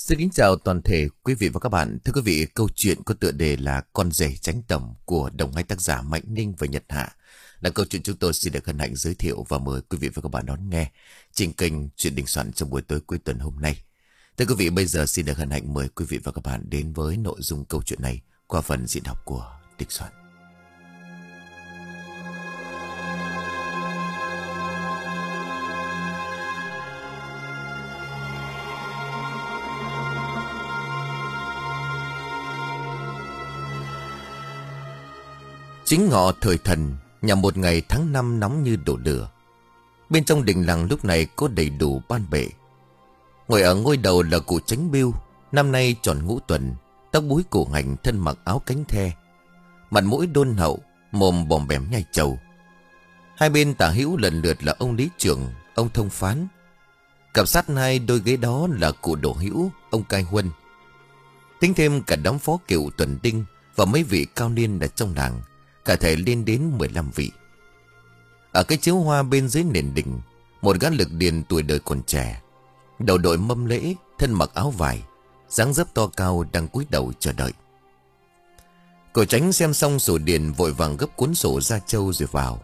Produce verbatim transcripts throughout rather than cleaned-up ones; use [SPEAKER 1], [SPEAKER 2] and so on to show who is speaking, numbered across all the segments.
[SPEAKER 1] Xin kính chào toàn thể quý vị và các bạn. Thưa quý vị, câu chuyện có tựa đề là Con rể tránh tổng của đồng hai tác giả Mạnh Ninh và Nhật Hạ là câu chuyện chúng tôi xin được hân hạnh giới thiệu và mời quý vị và các bạn đón nghe trên kênh Chuyện Đình Soạn trong buổi tối cuối tuần hôm nay. Thưa quý vị, bây giờ xin được hân hạnh mời quý vị và các bạn đến với nội dung câu chuyện này qua phần diễn đọc của Đình Soạn. Chính ngọ thời thần, nhằm một ngày tháng năm nóng như đổ lửa. Bên trong đình làng lúc này có đầy đủ ban bệ. Ngồi ở ngôi đầu là cụ Chánh Biêu, năm nay tròn ngũ tuần, tóc búi cổ hành, thân mặc áo cánh the, mặt mũi đôn hậu, mồm bòm bẻm nhai trầu. Hai bên tả hữu lần lượt là ông Lý Trưởng, ông Thông Phán. Cặp sát hai đôi ghế đó là cụ Đỗ Hữu, ông Cai Huân. Tính thêm cả đám phó cựu tuần đinh và mấy vị cao niên ở trong làng, cả thể lên đến mười lăm vị. Ở cái chiếu hoa bên dưới nền đình, một gã lực điền tuổi đời còn trẻ, đầu đội mâm lễ, thân mặc áo vải, dáng dấp to cao đang cúi đầu chờ đợi. Cậu Tránh xem xong sổ điền vội vàng gấp cuốn sổ ra châu rồi vào.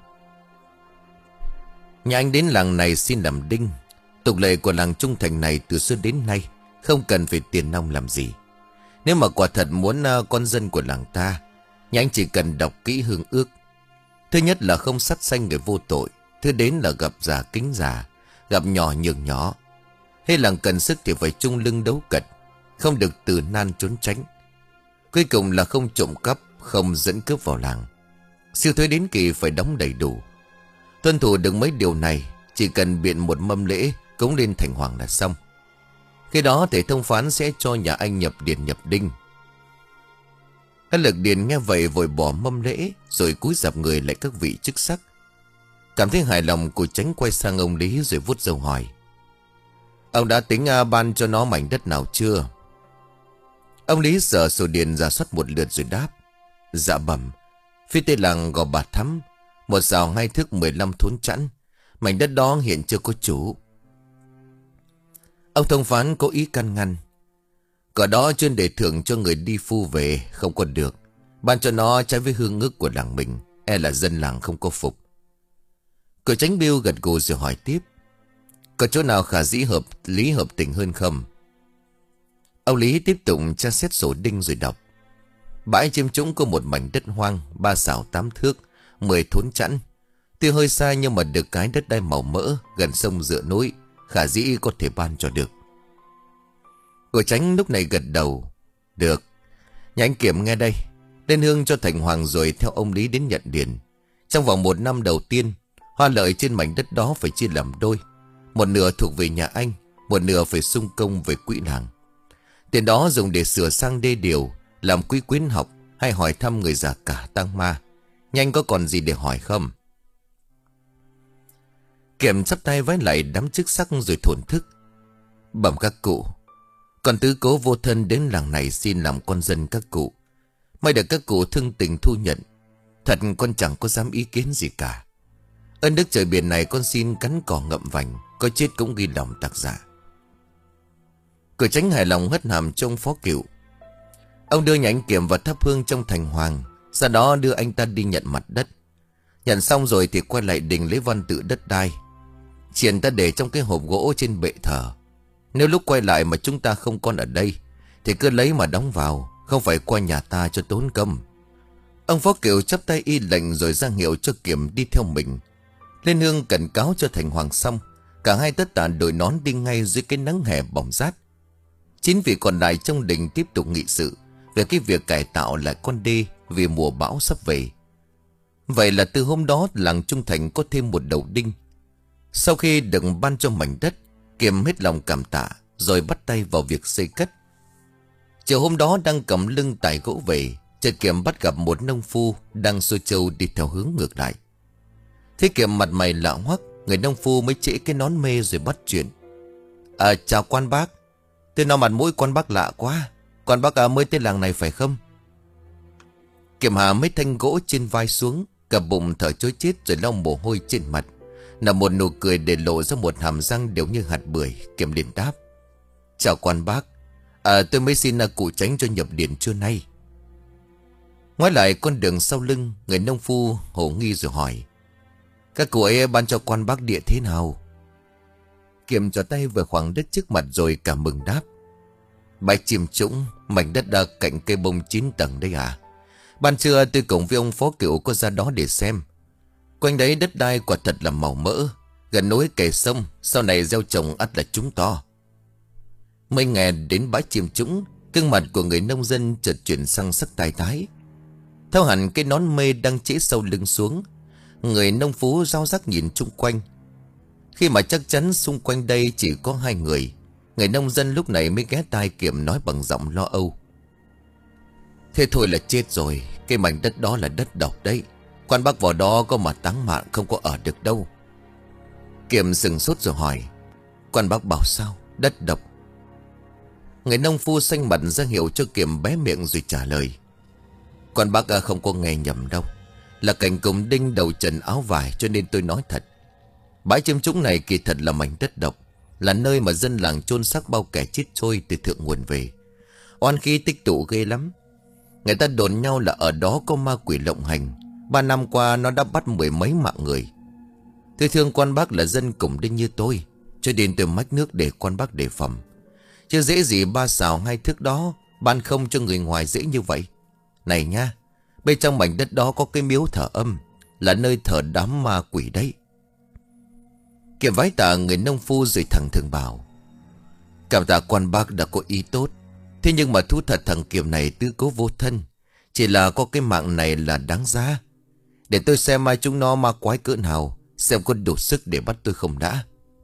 [SPEAKER 1] Nhà anh đến làng này xin làm đinh. Tục lệ của làng Trung Thành này từ xưa đến nay không cần phải tiền nong làm gì. Nếu mà quả thật muốn uh, con dân của làng ta, nhà anh chỉ cần đọc kỹ hương ước. Thứ nhất là không sát sanh người vô tội. Thứ đến là gặp già kính già, gặp nhỏ nhường nhỏ. Hay làng cần sức thì phải chung lưng đấu cật, không được từ nan trốn tránh. Cuối cùng là không trộm cắp, không dẫn cướp vào làng. Siêu thuế đến kỳ phải đóng đầy đủ. Tuân thủ được mấy điều này, chỉ cần biện một mâm lễ cống lên thành hoàng là xong. Khi đó thể thông phán sẽ cho nhà anh nhập điền nhập đinh. Các lực điền nghe vậy vội bỏ mâm lễ, rồi cúi dập người lại các vị chức sắc. Cảm thấy hài lòng, cụ Tránh quay sang ông Lý rồi vuốt râu hỏi: Ông đã tính uh, ban cho nó mảnh đất nào chưa? Ông Lý sở sổ điền rà soát một lượt rồi đáp: Dạ bẩm, phía tây làng Gò Bà Thắm, một sào hai thước mười lăm thốn chẵn. Mảnh đất đó hiện chưa có chủ. Ông Thông Phán có ý can ngăn: Cỏ đó chuyên để thưởng cho người đi phu về, không có được. Ban cho nó trái với hương ước của làng mình, e là dân làng không có phục. Cậu Tránh Biêu gật gù rồi hỏi tiếp: Có chỗ nào khả dĩ hợp lý hợp tình hơn không? Ông Lý tiếp tục tra xét sổ đinh rồi đọc: Bãi chiêm trũng có một mảnh đất hoang, ba sào tám thước, mười thốn chẵn. Tuy hơi xa nhưng mà được cái đất đai màu mỡ, gần sông dựa núi, khả dĩ có thể ban cho được. Cậu Tránh lúc này gật đầu: Được. Nhà anh Kiểm nghe đây, lên hương cho thành hoàng rồi theo ông Lý đến nhận điền. Trong vòng một năm đầu tiên, hoa lợi trên mảnh đất đó phải chia làm đôi. Một nửa thuộc về nhà anh, một nửa phải sung công về quỹ làng. Tiền đó dùng để sửa sang đê điều, làm quỹ quyến học, hay hỏi thăm người già cả tang ma. Nhanh có còn gì để hỏi không? Kiểm chắp tay vái lại đám chức sắc rồi thổn thức: Bẩm các cụ, con tứ cố vô thân đến làng này xin làm con dân các cụ. May được các cụ thương tình thu nhận. Thật con chẳng có dám ý kiến gì cả. Ơn đức trời biển này con xin cắn cỏ ngậm vành, có chết cũng ghi lòng tạc giả. Cậu Tránh hài lòng hất hàm trông phó cựu. Ông đưa nhà anh Kiểm vào thắp hương trong thành hoàng, sau đó đưa anh ta đi nhận mặt đất. Nhận xong rồi thì quay lại đình lấy văn tự đất đai. Tiền ta để trong cái hộp gỗ trên bệ thờ. Nếu lúc quay lại mà chúng ta không còn ở đây thì cứ lấy mà đóng vào, không phải qua nhà ta cho tốn công. Ông phó cựu chắp tay y lệnh rồi ra hiệu cho Kiểm đi theo mình. Lên hương cẩn cáo cho thành hoàng xong, cả hai tất tả đội nón đi ngay dưới cái nắng hè bỏng rát. Chín vị còn lại trong đình tiếp tục nghị sự về cái việc cải tạo lại con đê vì mùa bão sắp về. Vậy là từ hôm đó làng Trung Thành có thêm một đầu đinh. Sau khi được ban cho mảnh đất, Kiểm hết lòng cảm tạ rồi bắt tay vào việc xây cất. Chiều hôm đó đang cầm lưng tải gỗ về, chợt Kiểm bắt gặp một nông phu đang xuôi trâu đi theo hướng ngược lại. Thế Kiểm mặt mày lạ hoắc, người nông phu mới trễ cái nón mê rồi bắt chuyện: À chào quan bác. Tôi nói mặt mũi quan bác lạ quá. Quan bác à, mới tới làng này phải không? Kiểm hạ mấy thanh gỗ trên vai xuống, cặp bụng thở chối chết rồi lau mồ hôi trên mặt, nở một nụ cười để lộ ra một hàm răng đều như hạt bưởi. Kiểm liền đáp: Chào quan bác, À tôi mới xin à, cụ tránh cho nhập điện trưa nay. Ngoái lại con đường sau lưng, người nông phu hồ nghi rồi hỏi: Các cụ ấy ban cho quan bác địa thế nào? Kiệm cho tay về khoảng đất trước mặt rồi cảm mừng đáp: Bãi chim trũng, mảnh đất đã cạnh cây bông chín tầng đây à? Ban trưa tôi cùng với ông phó cựu có ra đó để xem. Quanh đấy đất đai quả thật là màu mỡ, gần núi kề sông, sau này gieo trồng ắt là trúng to. Mới nghe đến bãi chim trũng, gương mặt của người nông dân chợt chuyển sang sắc tai tái. Theo hẳn cái nón mê đang trễ sau lưng xuống, người nông phú rao rắc nhìn chung quanh. Khi mà chắc chắn xung quanh đây chỉ có hai người, người nông dân lúc này mới ghé tai Kiểm nói bằng giọng lo âu: Thế thôi là chết rồi, cái mảnh đất đó là đất độc đấy. Quan bác vào đó có mà táng mạng không có ở được đâu. Kiểm sừng sốt rồi hỏi: Quan bác bảo sao? Đất độc? Người nông phu xanh mặt ra hiệu cho Kiểm bé miệng rồi trả lời: Quan bác không có nghe nhầm đâu, là cảnh cùng đinh đầu trần áo vải, cho nên tôi nói thật. Bãi chim trũng này kỳ thật là mảnh đất độc, là nơi mà dân làng chôn xác bao kẻ chết trôi từ thượng nguồn về. Oan khí tích tụ ghê lắm. Người ta đồn nhau là ở đó có ma quỷ lộng hành. Ba năm qua nó đã bắt mười mấy mạng người. Tôi thương quan bác là dân cùng đinh như tôi, cho nên tôi mách nước để quan bác đề phòng. Chứ dễ gì ba xào hai thước đó ban không cho người ngoài dễ như vậy. Này nha, bên trong mảnh đất đó có cái miếu thờ âm, là nơi thờ đám ma quỷ đấy. Kiểm vái tạ người nông phu rồi thẳng thường bảo: Cảm tạ quan bác đã có ý tốt. Thế nhưng mà thú thật thằng Kiểm này tư cố vô thân, chỉ là có cái mạng này là đáng giá. Để tôi xem mai chúng nó ma quái cỡ nào, xem có đủ sức để bắt tôi không đã.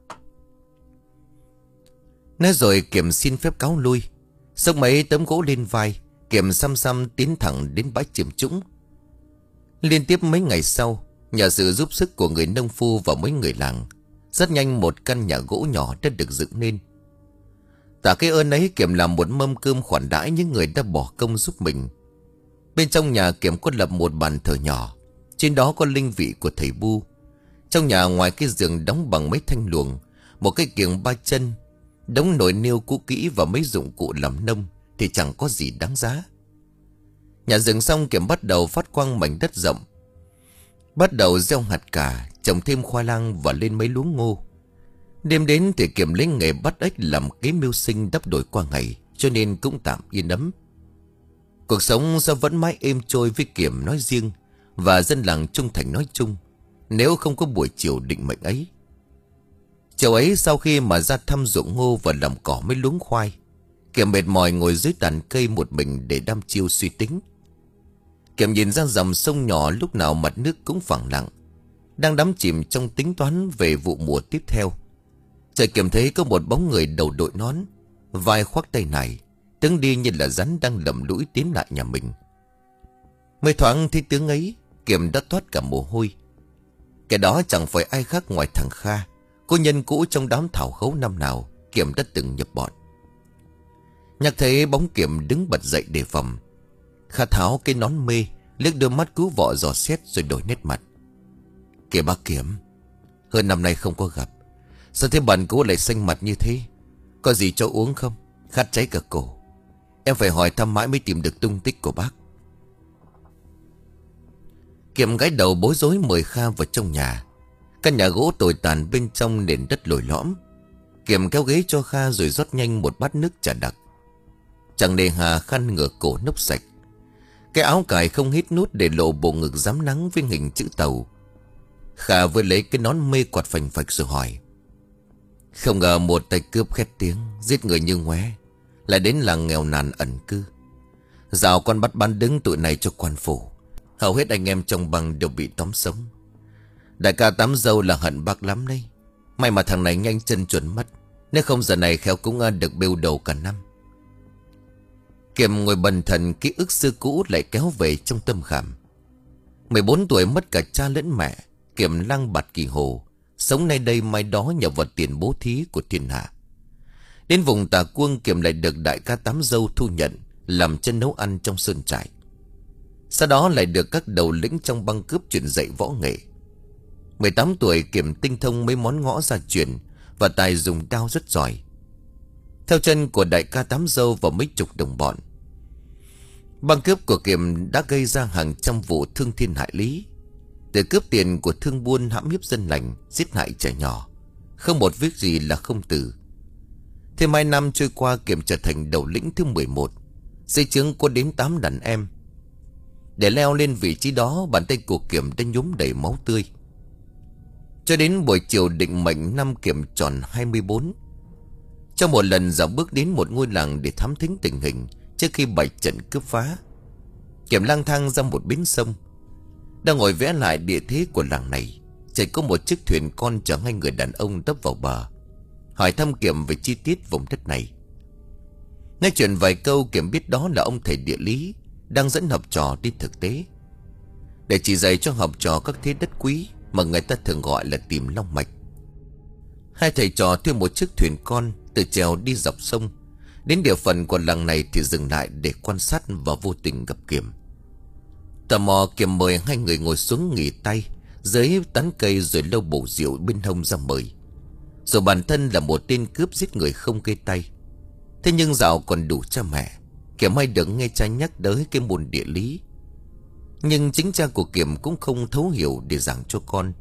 [SPEAKER 1] Nói rồi Kiểm xin phép cáo lui. Xông mấy tấm gỗ lên vai, Kiểm xăm xăm tiến thẳng đến bãi chim trũng. Liên tiếp mấy ngày sau, nhờ sự giúp sức của người nông phu và mấy người làng, rất nhanh một căn nhà gỗ nhỏ đã được dựng nên. Tạ cái ơn ấy Kiểm làm một mâm cơm khoản đãi những người đã bỏ công giúp mình. Bên trong nhà Kiểm có lập một bàn thờ nhỏ, trên đó có linh vị của thầy Bu. Trong nhà ngoài cái giường đóng bằng mấy thanh luồng, một cái kiềng ba chân, đống nồi niêu cũ kỹ và mấy dụng cụ làm nông thì chẳng có gì đáng giá. Nhà dựng xong Kiểm bắt đầu phát quang mảnh đất rộng, bắt đầu gieo hạt cà, trồng thêm khoai lang và lên mấy luống ngô. Đêm đến thì Kiểm lấy nghề bắt ếch làm kế mưu sinh đắp đổi qua ngày, cho nên cũng tạm yên ấm. Cuộc sống sao vẫn mãi êm trôi với Kiểm nói riêng và dân làng Trung Thành nói chung, nếu không có buổi chiều định mệnh ấy. Chiều ấy sau khi mà ra thăm ruộng ngô và làm cỏ mấy luống khoai, Kiểm mệt mỏi ngồi dưới tàn cây một mình để đăm chiêu suy tính. Kiểm nhìn ra dòng sông nhỏ lúc nào mặt nước cũng phẳng lặng, đang đắm chìm trong tính toán về vụ mùa tiếp theo. Trời Kiểm thấy có một bóng người đầu đội nón, vai khoác tay này, tướng đi như là rắn đang lầm lũi tiến lại nhà mình. Mới thoáng thấy tướng ấy, Kiểm đã toát cả mồ hôi. Cái đó chẳng phải ai khác ngoài thằng Kha, cô nhân cũ trong đám thảo khấu năm nào Kiểm đã từng nhập bọn. Nhắc thấy bóng Kiểm đứng bật dậy đề phòng. Kha tháo cái nón mê, liếc đôi mắt cứu vọ dò xét rồi đổi nét mặt. Kìa bác Kiểm, hơn năm nay không có gặp, sao thế bạn cũ lại xanh mặt như thế? Có gì cho uống không? Khát cháy cả cổ. Em phải hỏi thăm mãi mới tìm được tung tích của bác. Kiểm gái đầu bối rối mời Kha vào trong nhà. Căn nhà gỗ tồi tàn bên trong nền đất lồi lõm. Kiểm kéo ghế cho Kha rồi rót nhanh một bát nước trà đặc. Chẳng nề hà khăn ngửa cổ nốc sạch. Cái áo cài không hít nút để lộ bộ ngực rám nắng với hình chữ tàu. Kha vừa lấy cái nón mê quạt phành phạch rồi hỏi: Không ngờ một tay cướp khét tiếng, giết người như ngoé, lại đến làng nghèo nàn ẩn cư. Dạo con bắt bán đứng tụi này cho quan phủ. Hầu hết anh em trong băng đều bị tóm sống. Đại ca Tám Dâu là hận bác lắm đấy. May mà thằng này nhanh chân chuẩn mất, nếu không giờ này khéo cũng được bêu đầu cả năm. Kiểm ngồi bần thần, ký ức xưa cũ lại kéo về trong tâm khảm. mười bốn tuổi mất cả cha lẫn mẹ, Kiểm lang bạt kỳ hồ, sống nay đây mai đó nhờ vào tiền bố thí của thiên hạ. Đến vùng Tà Cuông, Kiểm lại được đại ca Tám Dâu thu nhận làm chân nấu ăn trong sơn trại. Sau đó lại được các đầu lĩnh trong băng cướp truyền dạy võ nghệ. mười tám tuổi Kiểm tinh thông mấy món ngõ gia truyền và tài dùng đao rất giỏi. theo chân của đại ca Tám Dâu và mấy chục đồng bọn. Băng cướp của Kiểm đã gây ra hàng trăm vụ thương thiên hại lý, để cướp tiền của thương buôn, hãm hiếp dân lành, giết hại trẻ nhỏ, không một việc gì là không tử. Thêm hai năm trôi qua, Kiểm trở thành đầu lĩnh thứ mười một, dưới trướng có đến tám đàn em. Để leo lên vị trí đó, bàn tay của Kiểm đã nhuốm đầy máu tươi. Cho đến buổi chiều định mệnh năm Kiểm tròn hai mươi bốn, trong một lần dạo bước đến một ngôi làng để thám thính tình hình trước khi bày trận cướp phá, Kiểm lang thang ra một bến sông. Đang ngồi vẽ lại địa thế của làng này, chỉ có một chiếc thuyền con chở hai người đàn ông tấp vào bờ, hỏi thăm Kiểm về chi tiết vùng đất này. Nói chuyện vài câu, Kiểm biết đó là ông thầy địa lý đang dẫn học trò đi thực tế, để chỉ dạy cho học trò các thế đất quý mà người ta thường gọi là tìm long mạch. Hai thầy trò thuê một chiếc thuyền con từ chèo đi dọc sông. Đến địa phận của làng này thì dừng lại để quan sát, và vô tình gặp Kiểm. Tò mò, Kiểm mời hai người ngồi xuống nghỉ tay dưới tán cây, rồi lâu bầu rượu bên hông ra mời. Rồi bản thân là một tên cướp giết người không kê tay. Thế nhưng dạo còn đủ cha mẹ, Kiểm hay được nghe cha nhắc tới cái môn địa lý. Nhưng chính cha của Kiểm cũng không thấu hiểu để giảng cho con.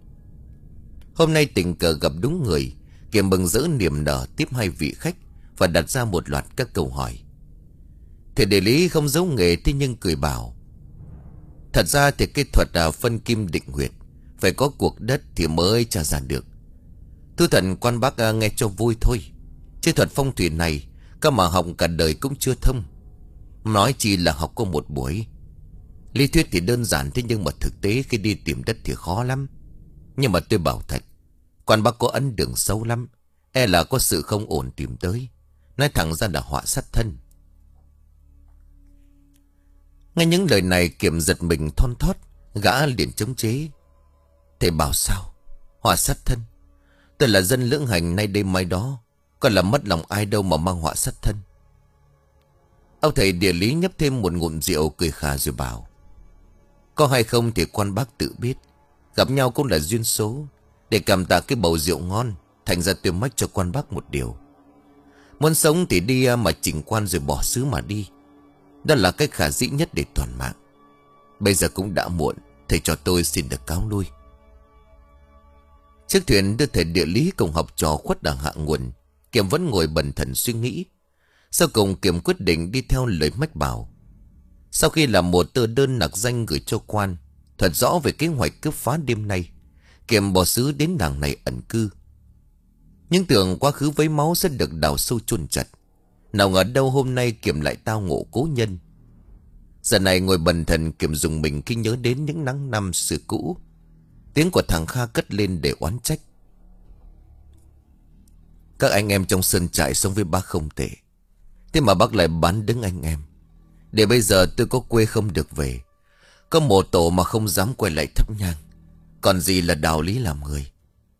[SPEAKER 1] Hôm nay tình cờ gặp đúng người, Kiểm mừng rỡ niềm nở tiếp hai vị khách và đặt ra một loạt các câu hỏi. Thầy địa lý không giấu nghề, thế nhưng cười bảo: thật ra thì cái thuật là phân kim định huyệt, phải có cuộc đất thì mới tra ra được. Thưa thần, quan bác nghe cho vui thôi, chứ thuật phong thủy này các mà học cả đời cũng chưa thông, nói chỉ là học có một buổi. Lý thuyết thì đơn giản, thế nhưng mà thực tế khi đi tìm đất thì khó lắm. Nhưng mà tôi bảo thật, quan bác có ấn đường sâu lắm, e là có sự không ổn tìm tới. Nói thẳng ra là họa sát thân. Nghe những lời này, Kiểm giật mình thon thót, gã liền chống chế: thầy bảo sao? Họa sát thân? Tôi là dân lưỡng hành nay đây mai đó, còn là mất lòng ai đâu mà mang họa sát thân. Ông thầy địa lý nhấp thêm một ngụm rượu, cười khà rồi bảo: có hay không thì quan bác tự biết, gặp nhau cũng là duyên số. Để cảm tạ cái bầu rượu ngon, thành ra tôi mách cho quan bác một điều: muốn sống thì đi mà chỉnh quan rồi bỏ xứ mà đi. Đó là cách khả dĩ nhất để toàn mạng. Bây giờ cũng đã muộn, thầy cho tôi xin được cáo lui. Chiếc thuyền đưa thầy địa lý cùng học trò khuất ở hạ nguồn. Kiểm vẫn ngồi bần thần suy nghĩ. Sau cùng Kiểm quyết định đi theo lời mách bảo. Sau khi làm một tờ đơn nặc danh gửi cho quan, thuật rõ về kế hoạch cướp phá đêm nay, Kiểm bỏ xứ đến làng này ẩn cư. Nhưng tưởng quá khứ với máu sẽ được đào sâu chôn chặt, nào ngờ đâu hôm nay Kiểm lại tao ngộ cố nhân. Giờ này ngồi bần thần, Kiểm dùng mình khi nhớ đến những nắng năm xưa cũ. Tiếng của thằng Kha cất lên để oán trách: các anh em trong sơn trại sống với bác không tệ, thế mà bác lại bán đứng anh em. Để bây giờ tôi có quê không được về, có mộ tổ mà không dám quay lại thắp nhang, còn gì là đạo lý làm người.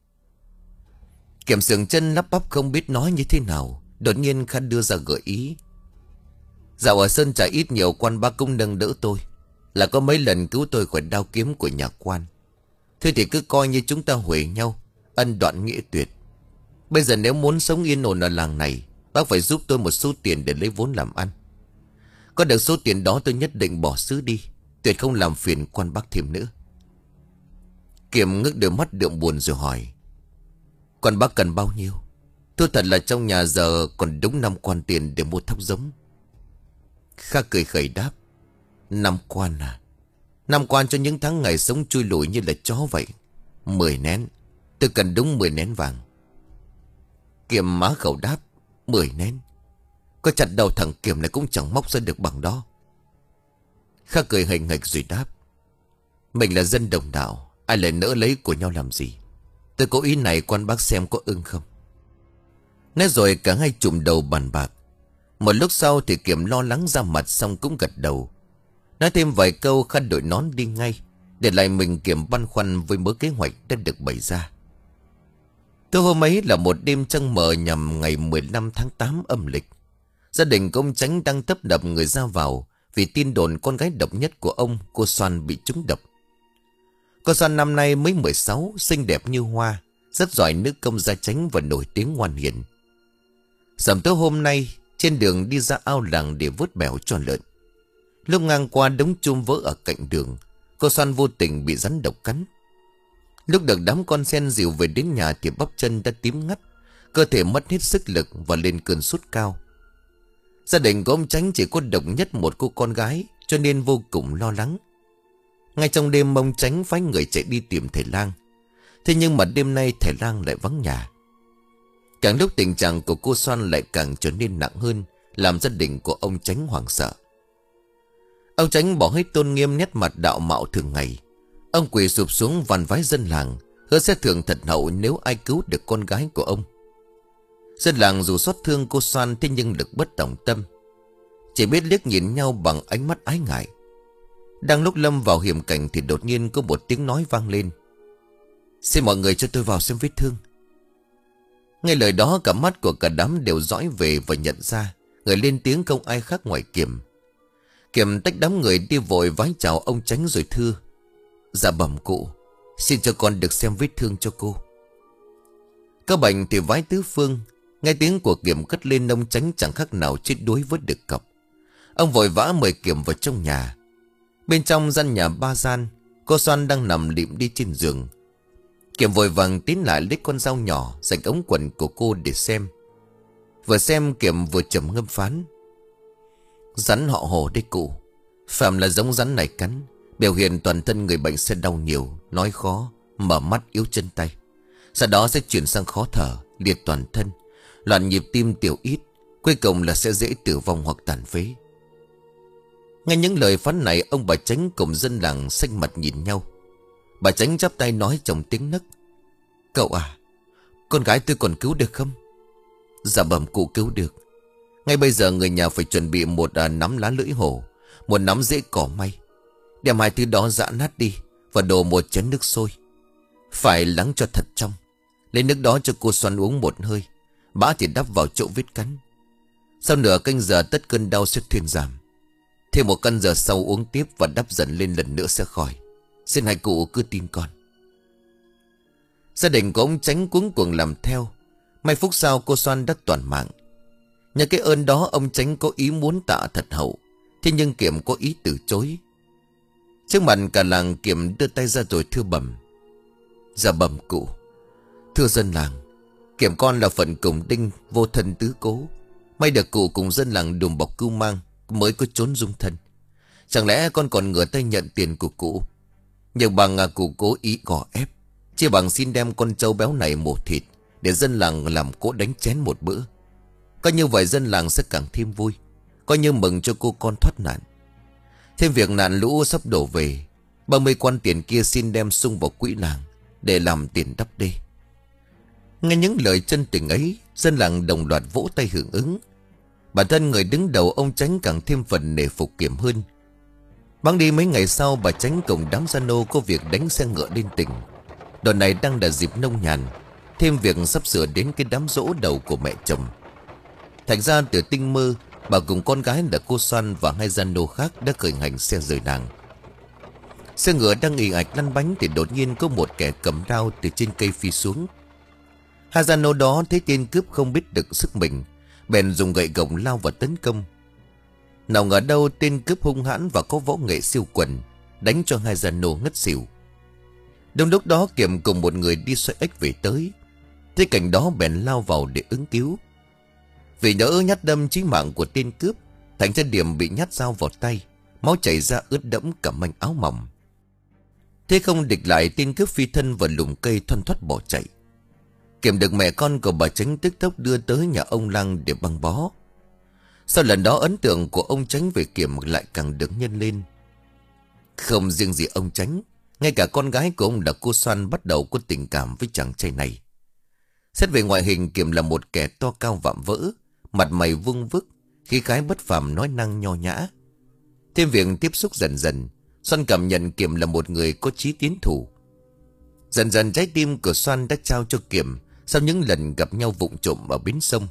[SPEAKER 1] Kiểm sườn chân lắp bắp không biết nói như thế nào. Đột nhiên Kha đưa ra gợi ý: dạo ở sơn trại ít nhiều quan bác cũng nâng đỡ tôi, là có mấy lần cứu tôi khỏi đao kiếm của nhà quan. Thôi thì cứ coi như chúng ta huề nhau, ân đoạn nghĩa tuyệt. Bây giờ nếu muốn sống yên ổn ở làng này, bác phải giúp tôi một số tiền để lấy vốn làm ăn. Có được số tiền đó tôi nhất định bỏ xứ đi, tuyệt không làm phiền quan bác thêm nữa. Kiểm ngước đôi mắt đượm buồn rồi hỏi: quan bác cần bao nhiêu? Thưa thật là trong nhà giờ còn đúng năm quan tiền để mua thóc giống. Kha cười khẩy đáp: năm quan à? Năm quan cho những tháng ngày sống chui lủi như là chó vậy. Mười nén. Tôi cần đúng mười nén vàng. Kiểm má khẩu đáp: mười nén? Có chặt đầu thằng Kiểm này cũng chẳng móc ra được bằng đó. Kha cười hình hạch rồi đáp: mình là dân đồng đạo, ai lại nỡ lấy của nhau làm gì. Tôi có ý này, quan bác xem có ưng không? Nói rồi cả hai chùm đầu bàn bạc. Một lúc sau thì Kiểm lo lắng ra mặt, xong cũng gật đầu. Nói thêm vài câu, Kha đội nón đi ngay, để lại mình Kiểm băn khoăn với mớ kế hoạch đã được bày ra. Tối hôm ấy là một đêm trăng mờ nhằm ngày mười lăm tháng tám âm lịch. Gia đình của ông Chánh đang tấp nập người ra vào vì tin đồn con gái độc nhất của ông, cô Soan, bị trúng độc. Cô Soan năm nay mới mười sáu, xinh đẹp như hoa, rất giỏi nữ công gia chánh và nổi tiếng ngoan hiền. Sẩm tối hôm nay trên đường đi ra ao làng để vớt bèo cho lợn. Lúc ngang qua đống chum vỡ ở cạnh đường, cô Xoan vô tình bị rắn độc cắn. Lúc được đám con sen dìu về đến nhà thì bắp chân đã tím ngắt, cơ thể mất hết sức lực và lên cơn sốt cao. Gia đình của ông Chánh chỉ có độc nhất một cô con gái, cho nên vô cùng lo lắng. Ngay trong đêm ông Chánh phái người chạy đi tìm thầy lang. Thế nhưng mà đêm nay thầy lang lại vắng nhà. Càng lúc tình trạng của cô Xoan lại càng trở nên nặng hơn, làm gia đình của ông Chánh hoảng sợ. Ông Chánh bỏ hết tôn nghiêm nét mặt đạo mạo thường ngày. Ông quỳ sụp xuống van vái dân làng, hứa sẽ thưởng thật hậu nếu ai cứu được con gái của ông. Dân làng dù xót thương cô Xoan, thế nhưng lực bất tòng tâm, chỉ biết liếc nhìn nhau bằng ánh mắt ái ngại. Đang lúc lâm vào hiểm cảnh thì đột nhiên có một tiếng nói vang lên: "Xin mọi người cho tôi vào xem vết thương." Nghe lời đó, cả mắt của cả đám đều dõi về và nhận ra người lên tiếng không ai khác ngoài Kiểm. Kiểm tách đám người đi vội vái chào ông Chánh rồi thưa: "Dạ bẩm cụ, xin cho con được xem vết thương cho cô." Các bệnh thì vái tứ phương. Nghe tiếng của Kiểm cất lên, ông Chánh chẳng khác nào chết đuối với đực cọc. Ông vội vã mời Kiểm vào trong nhà. Bên trong gian nhà ba gian, cô Xoan đang nằm lịm đi trên giường. Kiểm vội vàng tiến lại lấy con dao nhỏ rạch ống quần của cô để xem. Vừa xem Kiểm vừa trầm ngâm phán: "Rắn họ Hồ đấy cụ. Phạm là giống rắn này cắn, biểu hiện toàn thân người bệnh sẽ đau nhiều, nói khó, mở mắt, yếu chân tay. Sau đó sẽ chuyển sang khó thở, liệt toàn thân, loạn nhịp tim, tiểu ít, cuối cùng là sẽ dễ tử vong hoặc tàn phế." Nghe những lời phán này, ông bà Chánh cùng dân làng xanh mặt nhìn nhau. Bà Chánh chắp tay nói trong tiếng nấc: "Cậu à, con gái tôi còn cứu được không?" "Dạ bẩm cụ, cứu được. Ngay bây giờ người nhà phải chuẩn bị một à, nắm lá lưỡi hổ, một nắm rễ cỏ may. Đem hai thứ đó giã nát đi và đổ một chén nước sôi. Phải lắng cho thật trong. Lấy nước đó cho cô Xoan uống một hơi, bã thì đắp vào chỗ vết cắn. Sau nửa canh giờ tất cơn đau sẽ thuyên giảm. Thêm một canh giờ sau uống tiếp và đắp dần lên lần nữa sẽ khỏi. Xin hai cụ cứ tin con." Gia đình của ông Chánh cuống cuồng làm theo. May phút sau cô Xoan đã toàn mạng. Nhờ cái ơn đó, ông Chánh có ý muốn tạ thật hậu, thế nhưng Kiểm có ý từ chối. Trước mặt cả làng, Kiểm đưa tay ra rồi thưa bẩm: "Dạ bẩm cụ. Thưa dân làng, Kiểm con là phận cùng đinh, vô thân tứ cố. May được cụ cùng dân làng đùm bọc cưu mang mới có trốn dung thân. Chẳng lẽ con còn ngửa tay nhận tiền của cụ? Nhưng bằng à, cụ cố ý gò ép, chỉ bằng xin đem con trâu béo này mổ thịt để dân làng làm cỗ đánh chén một bữa. Có như vậy dân làng sẽ càng thêm vui, coi như mừng cho cô con thoát nạn. Thêm việc nạn lũ sắp đổ về, ba mươi quan tiền kia xin đem sung vào quỹ làng để làm tiền đắp đê." Nghe những lời chân tình ấy, dân làng đồng loạt vỗ tay hưởng ứng. Bản thân người đứng đầu ông Chánh càng thêm phần nể phục Kiểm hơn. Bẵng đi mấy ngày sau, bà Chánh cùng đám gia nô có việc đánh xe ngựa lên tỉnh. Đợt này đang là dịp nông nhàn, thêm việc sắp sửa đến cái đám giỗ đầu của mẹ chồng. Thành ra từ tinh mơ, bà cùng con gái là cô Xoan và hai gia nô khác đã khởi hành xe rời làng. Xe ngựa đang ì ạch lăn bánh thì đột nhiên có một kẻ cầm đao từ trên cây phi xuống. Hai gia nô đó thấy tên cướp không biết được sức mình, bèn dùng gậy gộc lao vào tấn công. Nào ngờ đâu tên cướp hung hãn và có võ nghệ siêu quần, đánh cho hai gia nô ngất xỉu. Đúng lúc đó Kiểm cùng một người đi xoay ếch về tới, thấy cảnh đó bèn lao vào để ứng cứu. Vì nhỡ nhát đâm chí mạng của tên cướp, thành ra Điểm bị nhát dao vào tay, máu chảy ra ướt đẫm cả manh áo mỏng. Thế không địch lại, tên cướp phi thân vào lùm cây thoăn thoắt bỏ chạy. Kiểm được mẹ con của bà Chánh tức tốc đưa tới nhà ông Lăng để băng bó. Sau lần đó, ấn tượng của ông Chánh về Kiểm lại càng được nhân lên. Không riêng gì ông Chánh, ngay cả con gái của ông là cô Xoan bắt đầu có tình cảm với chàng trai này. Xét về ngoại hình, Kiểm là một kẻ to cao vạm vỡ, mặt mày vuông vức, khí khái bất phàm, nói năng nho nhã. Thêm việc tiếp xúc dần dần, Xoan cảm nhận Kiểm là một người có chí tiến thủ. Dần dần trái tim của Xoan đã trao cho Kiểm sau những lần gặp nhau vụng trộm ở bến sông.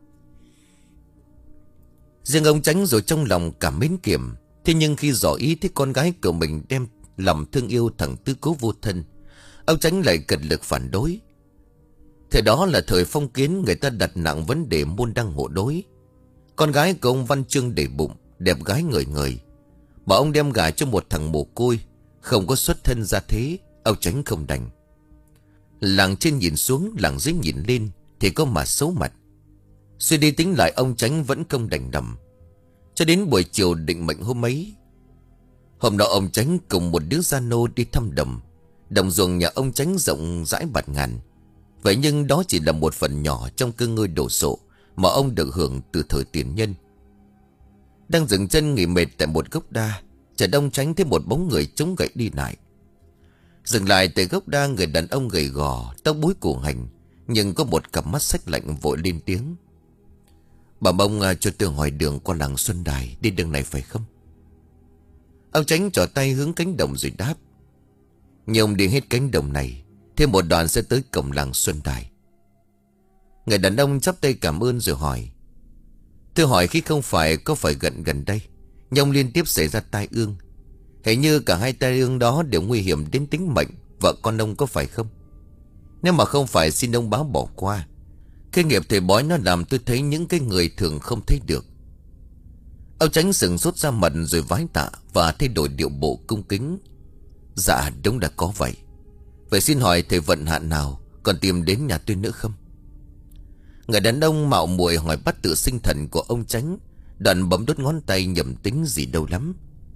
[SPEAKER 1] Riêng ông Chánh rồi trong lòng cảm mến Kiểm, thế nhưng khi rõ ý thấy con gái của mình đem lòng thương yêu thằng tứ cố vô thân, ông Chánh lại cật lực phản đối. Thời đó là thời phong kiến, người ta đặt nặng vấn đề môn đăng hộ đối. Con gái của ông văn chương để bụng, đẹp gái ngời ngời, mà ông đem gả cho một thằng mồ côi, không có xuất thân ra thế. Ông Chánh không đành. Làng trên nhìn xuống, làng dưới nhìn lên, thì có mà xấu mặt. Suy đi tính lại, ông Chánh vẫn không đành đầm. Cho đến buổi chiều định mệnh hôm ấy, hôm đó ông Chánh cùng một đứa gia nô đi thăm đồng. Đồng ruộng nhà ông Chánh rộng rãi bạt ngàn. Vậy nhưng đó chỉ là một phần nhỏ trong cơ ngơi đồ sộ mà ông được hưởng từ thời tiền nhân. Đang dừng chân nghỉ mệt tại một gốc đa, chợt ông Chánh thấy một bóng người chống gậy đi lại. Dừng lại tại gốc đa, người đàn ông gầy gò, tóc búi củ hành, nhưng có một cặp mắt sắc lạnh, vội lên tiếng: "Bà Mông à, cho tôi hỏi đường qua làng Xuân Đài, đi đường này phải không?" Ông Chánh trỏ tay hướng cánh đồng rồi đáp: "Nhưng đi hết cánh đồng này, thêm một đoạn sẽ tới cổng làng Xuân Đài." Người đàn ông chắp tay cảm ơn rồi hỏi: "Tôi hỏi khi không phải có phải gần gần đây nhưng liên tiếp xảy ra tai ương, hình như cả hai tai ương đó đều nguy hiểm đến tính mệnh vợ con ông, có phải không? Nếu mà không phải, xin ông báo bỏ qua. Cái nghiệp thầy bói nó làm tôi thấy những cái người thường không thấy được." Ông Chánh sừng sốt ra mặt rồi vái tạ và thay đổi điệu bộ cung kính: "Dạ đúng là có vậy. Vậy xin hỏi thầy vận hạn nào còn tìm đến nhà tôi nữa không?" Người đàn ông mạo muội hỏi bắt tự sinh thần của ông Chánh, đoạn bấm đốt ngón tay nhầm tính gì đâu lắm.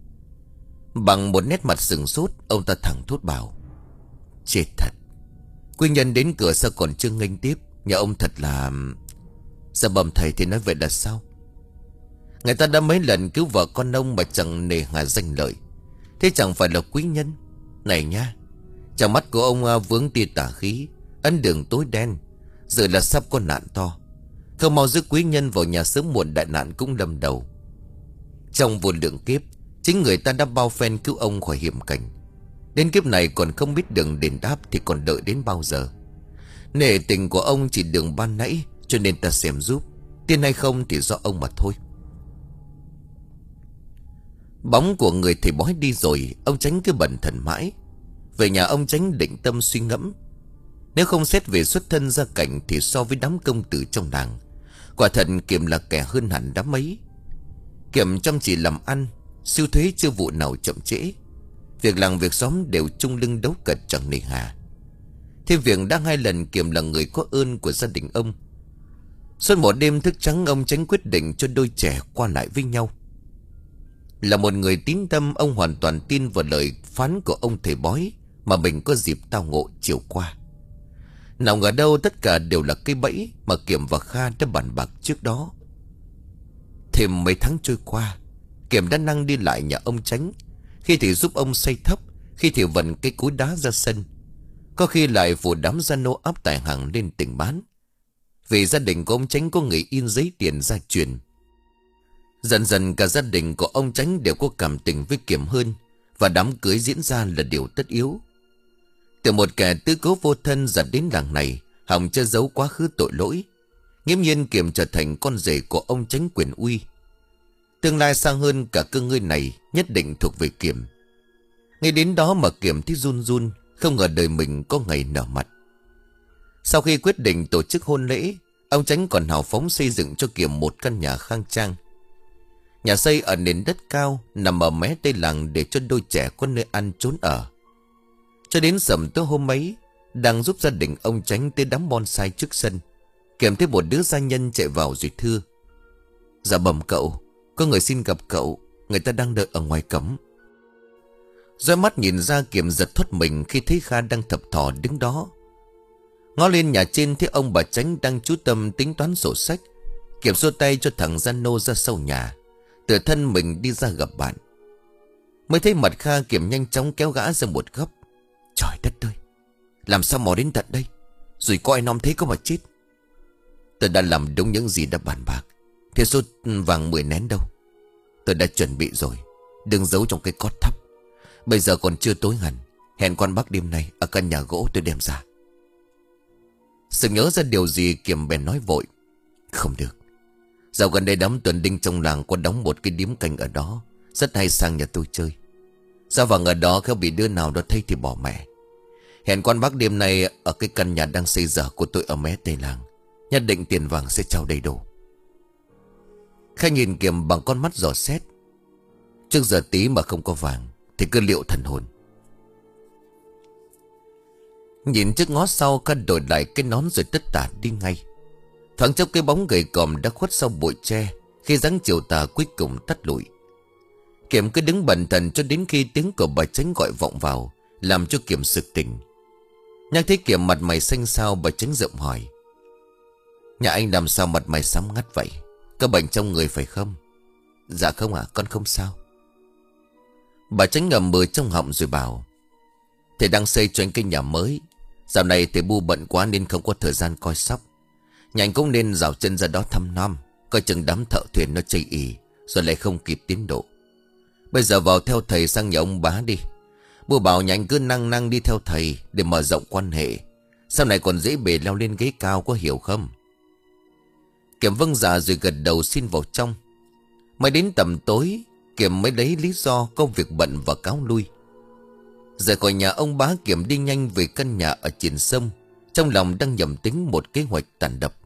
[SPEAKER 1] Bằng một nét mặt sừng sốt, ông ta thẳng thốt bảo: "Chết thật, quý nhân đến cửa sao còn chưa nghênh tiếp, nhà ông thật là..." "Dạ bẩm thầy, thì nói vậy là sao?" "Người ta đã mấy lần cứu vợ con ông mà chẳng nề hà danh lợi, thế chẳng phải là quý nhân. Này nha, trong mắt của ông à, vướng tia tà khí, ấn đường tối đen, giờ là sắp có nạn to. Không mau giữ quý nhân vào nhà, sớm muộn đại nạn cũng đâm đầu. Trong vô lượng kiếp, chính người ta đã bao phen cứu ông khỏi hiểm cảnh. Đến kiếp này còn không biết đường đền đáp thì còn đợi đến bao giờ. Nể tình của ông chỉ đường ban nãy, cho nên ta xem giúp. Tin hay không thì do ông mà thôi." Bóng của người thầy bói đi rồi, ông Chánh cứ bần thần mãi. Về nhà ông Chánh định tâm suy ngẫm. Nếu không xét về xuất thân gia cảnh thì so với đám công tử trong làng, quả thật Kiểm là kẻ hơn hẳn đám ấy. Kiểm chăm chỉ làm ăn, siêu thuế chưa vụ nào chậm trễ. Việc làng việc xóm đều chung lưng đấu cật chẳng nề hà. Thêm việc đã hai lần Kiểm là người có ơn của gia đình ông. Suốt một đêm thức trắng, ông Chánh quyết định cho đôi trẻ qua lại với nhau. Là một người tín tâm, ông hoàn toàn tin vào lời phán của ông thầy bói mà mình có dịp tao ngộ chiều qua. Nào ngờ đâu tất cả đều là cái bẫy mà Kiểm và Kha đã bàn bạc trước đó. Thêm mấy tháng trôi qua, Kiểm đã năng đi lại nhà ông Chánh, khi thì giúp ông xây thấp, khi thì vận cây cối đá ra sân, có khi lại phụ đám gia nô áp tài hàng lên tỉnh bán. Vì gia đình của ông Chánh có người in giấy tiền gia truyền. Dần dần cả gia đình của ông Chánh đều có cảm tình với Kiểm hơn, và đám cưới diễn ra là điều tất yếu. Từ một kẻ tứ cố vô thân dẫn đến làng này, hòng che giấu quá khứ tội lỗi, nghiễm nhiên Kiểm trở thành con rể của ông Chánh quyền uy. Tương lai sang hơn, cả cơ ngơi này nhất định thuộc về Kiểm. Ngay đến đó mà Kiểm thấy run run, không ngờ đời mình có ngày nở mặt. Sau khi quyết định tổ chức hôn lễ, ông Chánh còn hào phóng xây dựng cho Kiểm một căn nhà khang trang. Nhà xây ở nền đất cao, nằm ở mé tây làng để cho đôi trẻ có nơi ăn trốn ở. Cho đến sầm tối hôm ấy, đang giúp gia đình ông Chánh tới đám bonsai trước sân, Kiểm thấy một đứa gia nhân chạy vào rồi thưa: "Dạ bẩm cậu, có người xin gặp cậu, người ta đang đợi ở ngoài cổng." Dõi mắt nhìn ra, Kiểm giật thoát mình khi thấy Kha đang thập thò đứng đó. Ngó lên nhà trên thấy ông bà Chánh đang chú tâm tính toán sổ sách. Kiểm xua tay cho thằng gia nô ra sau nhà, tự thân mình đi ra gặp bạn. Mới thấy mặt Kha, Kiểm nhanh chóng kéo gã ra một góc. "Trời đất ơi, làm sao mò đến tận đây, rồi có ai nom thấy có mà chết." "Tôi đã làm đúng những gì đã bàn bạc. Thế số vàng mười nén đâu?" "Tôi đã chuẩn bị rồi, đừng giấu trong cái cót thấp. Bây giờ còn chưa tối hẳn, hẹn con bác đêm nay ở căn nhà gỗ tôi đem ra." Sự nhớ ra điều gì, Kiểm bèn nói vội: "Không được. Dạo gần đây đám tuần đinh trong làng có đóng một cái điếm canh ở đó, rất hay sang nhà tôi chơi. Sao vàng ở đó khéo bị đứa nào đó thấy thì bỏ mẹ. Hẹn quan bác đêm nay ở cái căn nhà đang xây dở của tôi ở mé Tây Làng. Nhất định tiền vàng sẽ trao đầy đủ. Kha nhìn Kiểm bằng con mắt dò xét. Trước giờ tí mà không có vàng thì cứ liệu thần hồn. Nhìn trước ngó sau, Kha đổi lại cái nón rồi tất tả đi ngay. Thoáng chốc cái bóng gầy còm đã khuất sau bụi tre khi dáng chiều tà cuối cùng tắt lụi. Kiểm cứ đứng bần thần cho đến khi tiếng của bà Chánh gọi vọng vào, làm cho Kiểm sực tỉnh. Nhắc thấy Kiểm mặt mày xanh xao, bà Chánh rộng hỏi: Nhà anh làm sao mặt mày xám ngắt vậy? Có bệnh trong người phải không? Dạ không ạ, con không sao. Bà Chánh ngậm bừ trong họng rồi bảo: Thầy đang xây cho anh cái nhà mới. Dạo này thầy bu bận quá nên không có thời gian coi sóc. Nhà anh cũng nên dạo chân ra đó thăm nom, coi chừng đám thợ thuyền nó chây ì, rồi lại không kịp tiến độ. Bây giờ vào theo thầy sang nhà ông bá đi. Bu bảo nhà anh cứ năng năng đi theo thầy để mở rộng quan hệ. Sau này còn dễ bề leo lên ghế cao, có hiểu không? Kiểm vâng dạ rồi gật đầu xin vào trong. Mới đến tầm tối, Kiểm mới lấy lý do công việc bận và cáo lui. Rời khỏi nhà ông bá, Kiểm đi nhanh về căn nhà ở triển sông, trong lòng đang nhầm tính một kế hoạch tàn độc.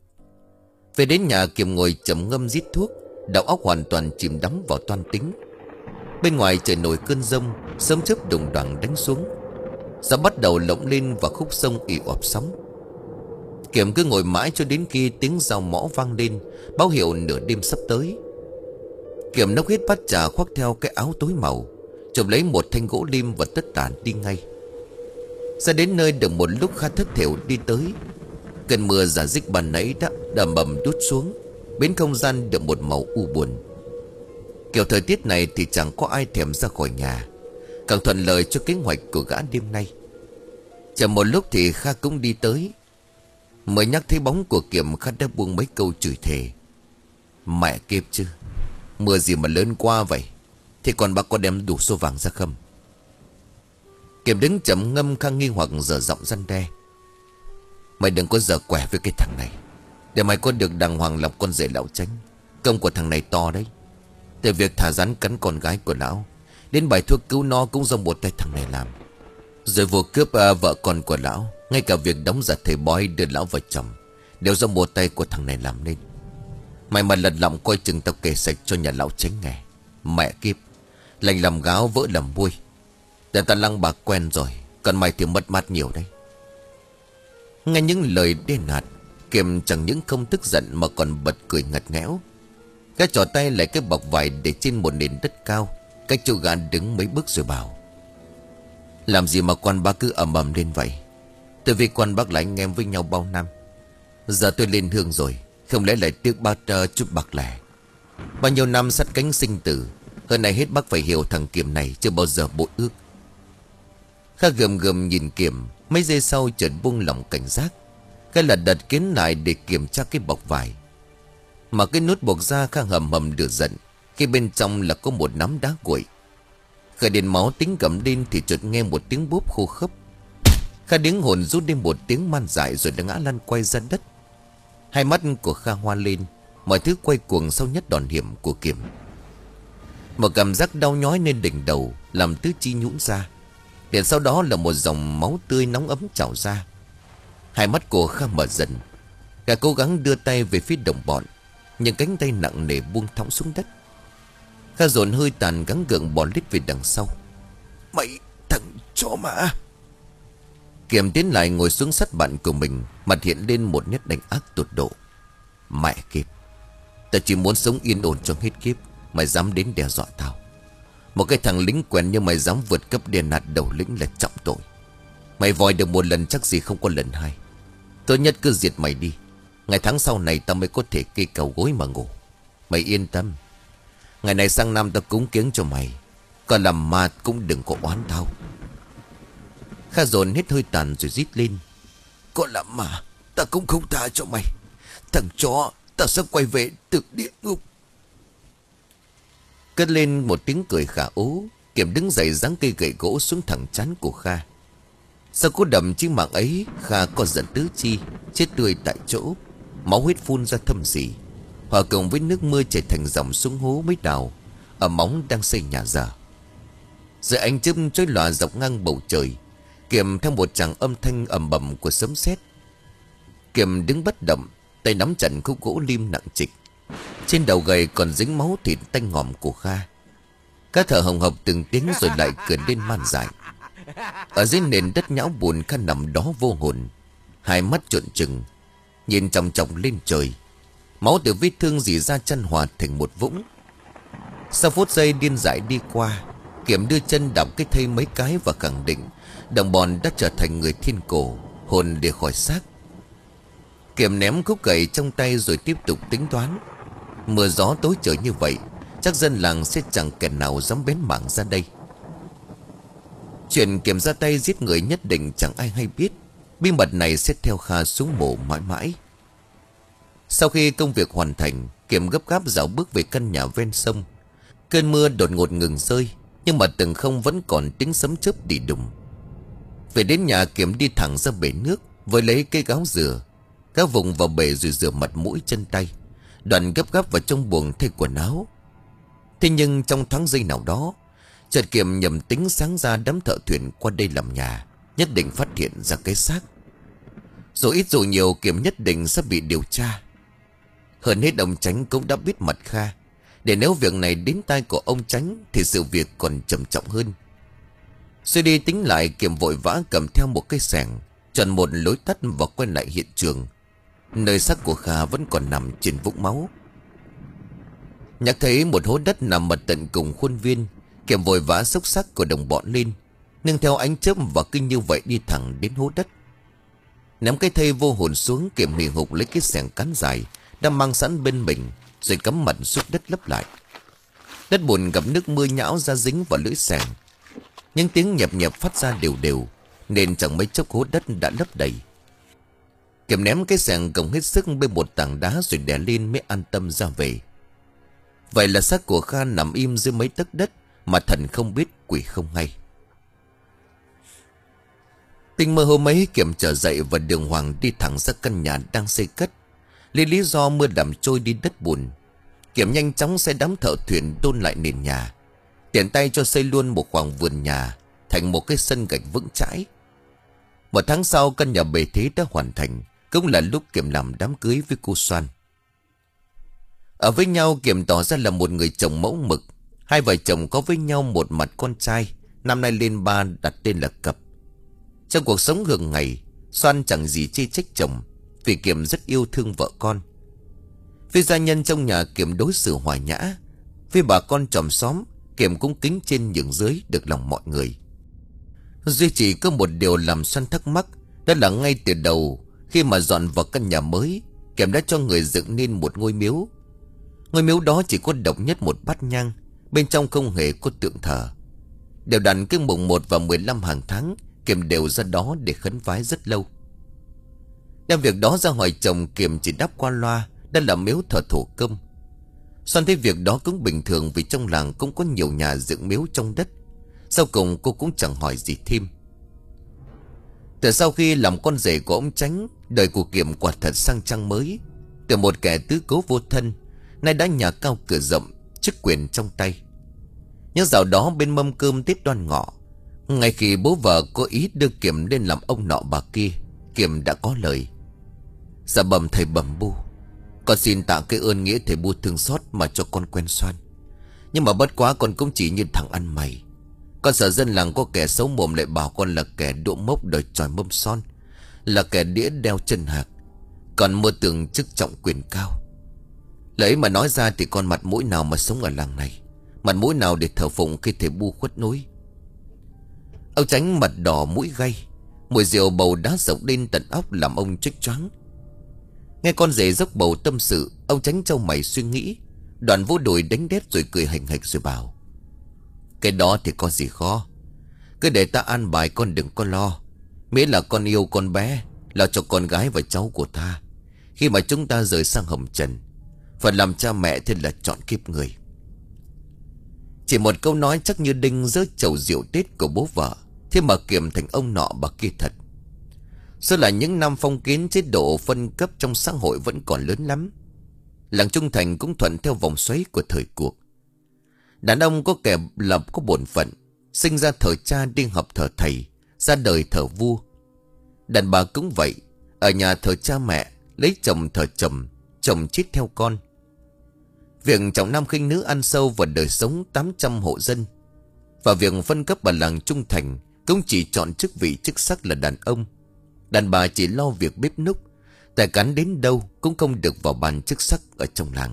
[SPEAKER 1] Về đến nhà, Kiểm ngồi trầm ngâm rít thuốc, đầu óc hoàn toàn chìm đắm vào toan tính. Bên ngoài trời nổi cơn giông, sấm chớp đùng đoàng đánh xuống. Gió bắt đầu lộng lên và khúc sông ì ọp sóng. Kiểm cứ ngồi mãi cho đến khi tiếng rào mõ vang lên, báo hiệu nửa đêm sắp tới. Kiểm nốc hết bát trà, khoác theo cái áo tối màu, chụp lấy một thanh gỗ lim và tất tả đi ngay. Ra đến nơi được một lúc, Kha thất thểu đi tới. Cơn mưa giả dích ban nãy đã đầm bầm đút xuống, biến không gian được một màu u buồn. Kiểu thời tiết này thì chẳng có ai thèm ra khỏi nhà, càng thuận lợi cho kế hoạch của gã đêm nay. Chờ một lúc thì Kha cũng đi tới. Mới nhắc thấy bóng của Kiểm, Kha đã buông mấy câu chửi thề: Mẹ kiếp chứ, mưa gì mà lớn quá vậy? Thì còn bác có đem đủ số vàng ra không? Kiểm đứng chậm ngâm, Kha nghi hoặc dở giọng răn đe: Mày đừng có dở quẻ với cái thằng này, để mày có được đàng hoàng làm con rể lão Chánh. Công của thằng này to đấy. Từ việc thả rắn cắn con gái của lão, đến bài thuốc cứu nó cũng do một tay thằng này làm. Rồi vụ cướp à, vợ con của lão, ngay cả việc đóng giả thầy bói đưa lão vào chồng, đều do một tay của thằng này làm nên. Mày mà lật lọng coi chừng tao kề sạch cho nhà lão Chánh nghe. Mẹ kiếp, lành làm gáo vỡ làm muôi. Để ta lăng bạc quen rồi, còn mày thì mất mát nhiều đấy. Nghe những lời đe nạt, Kiểm chẳng những không tức giận mà còn bật cười ngặt nghẽo. Gã trỏ tay lại cái bọc vải để trên một nền đất cao, cách chỗ gã đứng mấy bước rồi bảo: Làm gì mà quan bác cứ ầm ầm lên vậy? Từ vì quan bác là anh em với nhau bao năm. Giờ tôi lên hương rồi, không lẽ lại tiếc bác uh, chút bạc lẻ? Bao nhiêu năm sát cánh sinh tử, hơn này hết bác phải hiểu thằng Kiểm này chưa bao giờ bội ước. Kha gầm gầm nhìn Kiểm, mấy giây sau chợt buông lỏng cảnh giác. Cái là đặt kiến lại để kiểm tra cái bọc vải. Mà cái nút buộc ra, Kha hầm hầm lửa giận khi bên trong là có một nắm đá cuội. Kha đến máu tính gầm lên thì chợt nghe một tiếng bốp khô khốc. Kha điếng hồn rút lên một tiếng man dại rồi đã ngã lăn quay ra đất. Hai mắt của Kha hoa lên, mọi thứ quay cuồng sau nhất đòn hiểm của Kiểm. Một cảm giác đau nhói lên đỉnh đầu, làm tứ chi nhũn ra. Liền sau đó là một dòng máu tươi nóng ấm trào ra. Hai mắt của Kha mở dần. Gã cố gắng đưa tay về phía đồng bọn, nhưng cánh tay nặng nề buông thõng xuống đất. Kha dồn hơi tàn gắng gượng bỏ lít về đằng sau. Mày thằng chó mà! Kiểm tiến lại ngồi xuống sát bạn của mình, mặt hiện lên một nét đánh ác tột độ. Mẹ kiếp, ta chỉ muốn sống yên ổn trong hết kiếp, mày dám đến đe dọa tao? Một cái thằng lính quèn như mày dám vượt cấp đè nạt đầu lĩnh là trọng tội. Mày vòi được một lần chắc gì không có lần hai. Tốt nhất cứ diệt mày đi. Ngày tháng sau này tao mới có thể kê cầu gối mà ngủ. Mày yên tâm, ngày này sang năm tao cúng kiếng cho mày. Còn làm ma cũng đừng có oán tao. Kha dồn hết hơi tàn rồi rít lên: Có làm ma ta cũng không tha cho mày. Thằng chó, ta sẽ quay về từ địa ngục. Cất lên một tiếng cười khả ố. Kiểm đứng dậy giáng cây gậy gỗ xuống thẳng trán của Kha. Sau cú đầm chí mạng ấy, Kha có giận tứ chi, chết tươi tại chỗ. Máu huyết phun ra thâm rỉ, hòa cùng với nước mưa chảy thành dòng xuống hố mới đào ở móng đang xây nhà dở. Rồi ánh chớp chói lòa dọc ngang bầu trời. Kiệm theo một tràng âm thanh ầm ầm của sấm sét. Kiệm đứng bất động, tay nắm chặt khúc gỗ lim nặng trịch. Trên đầu gầy còn dính máu thịt tanh ngòm của Kha. Các thở hồng hộc từng tiếng rồi lại cười lên man dại. Ở dưới nền đất nhão bùn, Kha nằm đó vô hồn, hai mắt trợn trừng, nhìn chòng chọc lên trời. Máu từ vết thương rỉ ra chân hòa thành một vũng. Sau phút giây điên dại đi qua, Kiệm đưa chân đạp cái thây mấy cái và khẳng định đồng bọn đã trở thành người thiên cổ, hồn để khỏi xác. Kiệm ném khúc gậy trong tay rồi tiếp tục tính toán. Mưa gió tối trời như vậy, chắc dân làng sẽ chẳng kẻ nào dám bén mảng ra đây. Chuyện Kiệm ra tay giết người nhất định chẳng ai hay biết. Bí mật này sẽ theo Kha xuống mộ mãi mãi. Sau khi công việc hoàn thành, Kiệm gấp gáp dạo bước về căn nhà ven sông. Cơn mưa đột ngột ngừng rơi, nhưng mà tầng không vẫn còn tiếng sấm chớp đi đùng. Về đến nhà, Kiệm đi thẳng ra bể nước, với lấy cây gáo dừa, các vùng vào bể rồi rửa mặt mũi chân tay. Đoạn gấp gáp vào trong buồng thay quần áo. Thế nhưng trong thoáng giây nào đó, chợt Kiệm nhầm tính sáng ra đám thợ thuyền qua đây làm nhà nhất định phát hiện ra cái xác. Dù ít dù nhiều, Kiệm nhất định sẽ bị điều tra. Hơn hết ông Chánh cũng đã biết mặt Kha, để nếu việc này đến tai của ông Chánh thì sự việc còn trầm trọng hơn. Suy đi tính lại, Kiệm vội vã cầm theo một cây xẻng, chọn một lối tắt và quay lại hiện trường. Nơi xác của Kha vẫn còn nằm trên vũng máu. Nhắc thấy một hố đất nằm ở tận cùng khuôn viên, Kiệm vội vã xốc xác của đồng bọn lên, nương theo ánh chớp và kinh như vậy đi thẳng đến hố đất. Ném cái thây vô hồn xuống, Kiệm hì hục lấy cái xẻng cán dài đã mang sẵn bên mình, rồi cắm mặt xuống đất lấp lại. Đất bùn gặp nước mưa nhão ra dính vào lưỡi xẻng. Những tiếng nhẹp nhẹp phát ra đều đều, nên chẳng mấy chốc hố đất đã lấp đầy. Kiệm ném cái xẻng gồng hết sức bên một tảng đá rồi đè lên mới an tâm ra về. Vậy là xác của Kha nằm im dưới mấy tấc đất mà thần không biết quỷ không hay. Tinh mơ hôm ấy, Kiệm trở dậy và đường hoàng đi thẳng ra căn nhà đang xây cất. Lý lý do mưa đầm trôi đi đất bùn, Kiệm nhanh chóng xe đám thợ thuyền tôn lại nền nhà, tiện tay cho xây luôn một khoảng vườn nhà thành một cái sân gạch vững chãi. Một tháng sau, căn nhà bề thế đã hoàn thành, cũng là lúc Kiệm làm đám cưới với cô Soan. Ở với nhau, Kiệm tỏ ra là một người chồng mẫu mực. Hai vợ chồng có với nhau một mặt con trai, năm nay lên ba, đặt tên là Cập. Trong cuộc sống thường ngày, Soan chẳng gì chê trách chồng, vì Kiệm rất yêu thương vợ con. Với gia nhân trong nhà, Kiệm đối xử hòa nhã. Với bà con chòm xóm, Kiệm cũng kính trên nhường dưới, được lòng mọi người. Duy chỉ có một điều làm Soan thắc mắc, đó là ngay từ đầu khi mà dọn vào căn nhà mới, Kiệm đã cho người dựng nên một ngôi miếu. Ngôi miếu đó chỉ có độc nhất một bát nhang, bên trong không hề có tượng thờ. Đều đặn cứ mùng một và mười lăm hàng tháng, Kiệm đều ra đó để khấn vái rất lâu. Đem việc đó ra hỏi chồng, Kiệm chỉ đáp qua loa, đó là miếu thờ thổ công. Soan thấy việc đó cũng bình thường, vì trong làng cũng có nhiều nhà dựng miếu trong đất. Sau cùng cô cũng chẳng hỏi gì thêm. Từ sau khi làm con rể của ông Chánh, đời của Kiệm quả thật sang trang mới. Từ một kẻ tứ cố vô thân, nay đã nhà cao cửa rộng, chức quyền trong tay. Nhớ dạo đó bên mâm cơm Tết Đoan Ngọ, ngay khi bố vợ có ý đưa Kiệm lên làm ông nọ bà kia, Kiệm đã có lời: "Dạ bẩm thầy Bẩm Bu, con xin tạ cái ơn nghĩa thầy Bu thương xót mà cho con quen Soan. Nhưng mà bất quá con cũng chỉ như thằng ăn mày. Con sợ dân làng có kẻ xấu mồm lại bảo con là kẻ đỗ mốc đời tròi mâm son, là kẻ đĩa đeo chân hạc, còn mơ tưởng chức trọng quyền cao. Lấy mà nói ra thì con mặt mũi nào mà sống ở làng này, mặt mũi nào để thờ phụng khi thầy Bu khuất núi." Ông Chánh mặt đỏ mũi gay, mùi rượu bầu đá rộng lên tận óc làm ông choáng choáng. Nghe con rể dốc bầu tâm sự, ông Chánh trao mày suy nghĩ, đoạn vỗ đùi đánh đét rồi cười hành hạch rồi bảo: "Cái đó thì có gì khó, cứ để ta an bài, con đừng có lo. Miễn là con yêu con bé, là cho con gái và cháu của ta. Khi mà chúng ta rời sang hồng trần, phần làm cha mẹ thì là chọn kiếp người." Chỉ một câu nói chắc như đinh giữa chầu rượu Tết của bố vợ, thế mà Kiệm thành ông nọ bà kia thật. Số là những năm phong kiến, chế độ phân cấp trong xã hội vẫn còn lớn lắm. Làng Trung Thành cũng thuận theo vòng xoáy của thời cuộc. Đàn ông có kẻ lập có bổn phận, sinh ra thờ cha đi học thờ thầy, ra đời thờ vua. Đàn bà cũng vậy, ở nhà thờ cha mẹ, lấy chồng thờ chồng, chồng chết theo con. Việc trọng nam khinh nữ ăn sâu vào đời sống tám trăm hộ dân. Và việc phân cấp bản làng Trung Thành cũng chỉ chọn chức vị chức sắc là đàn ông. Đàn bà chỉ lo việc bếp núc, tài cán đến đâu cũng không được vào bàn chức sắc ở trong làng.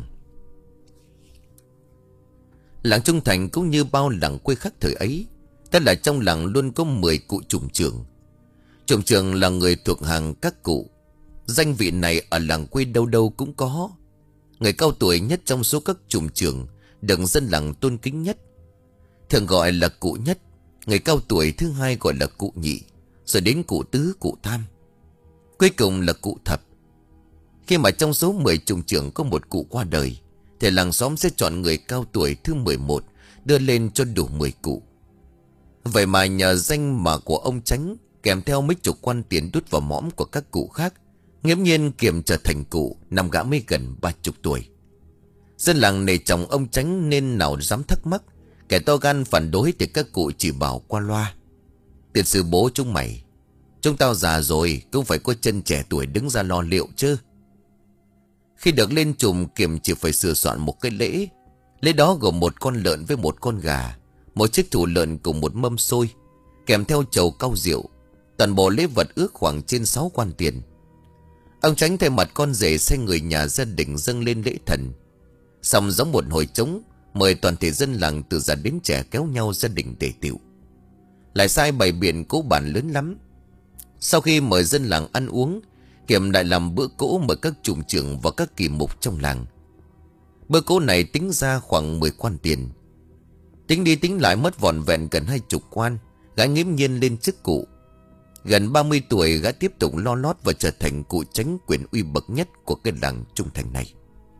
[SPEAKER 1] Làng Trung Thành cũng như bao làng quê khác thời ấy, tức là trong làng luôn có mười cụ trùm trưởng. Trùm trưởng là người thuộc hàng các cụ. Danh vị này ở làng quê đâu đâu cũng có. Người cao tuổi nhất trong số các trùm trưởng, được dân làng tôn kính nhất, thường gọi là cụ nhất. Người cao tuổi thứ hai gọi là cụ nhị, rồi đến cụ tứ, cụ tam, cuối cùng là cụ thập. Khi mà trong số mười trùm trưởng có một cụ qua đời, thì làng xóm sẽ chọn người cao tuổi thứ mười một đưa lên cho đủ mười cụ. Vậy mà nhờ danh mà của ông Chánh, kèm theo mấy chục quan tiền đút vào mõm của các cụ khác, nghiễm nhiên Kiểm trở thành cụ, năm gã mới gần ba chục tuổi. Dân làng nể trọng ông Chánh nên nào dám thắc mắc. Kẻ to gan phản đối thì các cụ chỉ bảo qua loa: "Tiền sư bố chúng mày, chúng tao già rồi, cũng phải có chân trẻ tuổi đứng ra lo liệu chứ." Khi được lên trùm, Kiểm chỉ phải sửa soạn một cái lễ. Lễ đó gồm một con lợn với một con gà, một chiếc thủ lợn cùng một mâm xôi, kèm theo chầu cau rượu. Toàn bộ lễ vật ước khoảng trên sáu quan tiền. Ông Chánh thay mặt con rể sai người nhà gia đình dâng lên lễ thần. Xong giống một hồi trống, mời toàn thể dân làng từ già đến trẻ kéo nhau gia đình tề tựu. Lại sai bày biện cỗ bàn lớn lắm. Sau khi mời dân làng ăn uống, Kiểm lại làm bữa cỗ mời các trùm trưởng và các kỳ mục trong làng. Bữa cỗ này tính ra khoảng mười quan tiền. Tính đi tính lại mất vỏn vẹn gần hai chục quan. Gã nghiễm nhiên lên chức cụ. Gần ba mươi tuổi, gã tiếp tục lo lót và trở thành cụ Chánh quyền uy bậc nhất của cái làng Trung Thành này.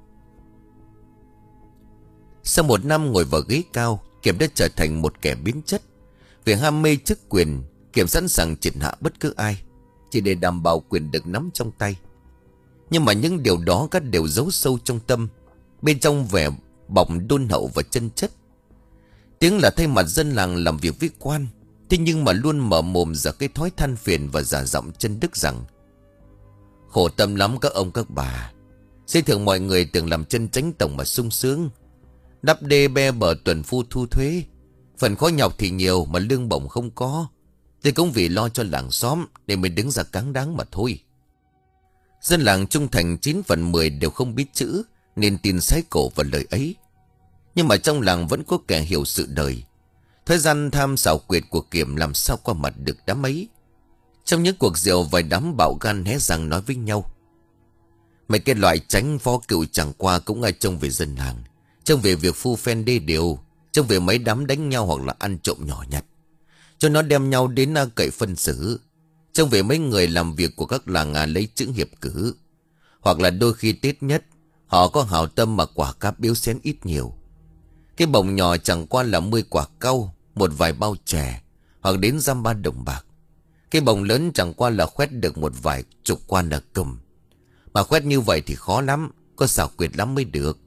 [SPEAKER 1] Sau một năm ngồi vào ghế cao, Kiểm đã trở thành một kẻ biến chất. Vì ham mê chức quyền, Kiểm sẵn sàng triệt hạ bất cứ ai, chỉ để đảm bảo quyền được nắm trong tay. Nhưng mà những điều đó các đều giấu sâu trong tâm, bên trong vẻ bọc đôn hậu và chân chất. Tiếng là thay mặt dân làng làm việc với quan, thế nhưng mà luôn mở mồm ra cái thói than phiền và giả giọng chân đức rằng: "Khổ tâm lắm các ông các bà, xây thường mọi người tưởng làm chân chánh tổng mà sung sướng. Đắp đê be bờ tuần phu thu thuế, phần khó nhọc thì nhiều mà lương bổng không có, thì cũng vì lo cho làng xóm để mới đứng ra cáng đáng mà thôi." Dân làng Trung Thành chín phần mười đều không biết chữ, nên tin sái cổ vào lời ấy. Nhưng mà trong làng vẫn có kẻ hiểu sự đời. Thời gian tham xảo quyệt của Kiểm làm sao qua mặt được đám ấy. Trong những cuộc rượu, vài đám bạo gan hé răng nói với nhau: "Mấy cái loại Chánh phó cựu chẳng qua cũng ai trông về dân làng, trông về việc phu phen đê điều, trông về mấy đám đánh nhau hoặc là ăn trộm nhỏ nhặt, cho nó đem nhau đến cậy phân xử, trông về mấy người làm việc của các làng à, lấy chữ hiệp cử, hoặc là đôi khi Tết nhất họ có hảo tâm mà quả cáp biếu xén ít nhiều. Cái bồng nhỏ chẳng qua là mươi quả cau, một vài bao chè, hoặc đến giam ba đồng bạc. Cái bồng lớn chẳng qua là khoét được một vài chục quan là cầm. Mà khoét như vậy thì khó lắm, có xảo quyệt lắm mới được."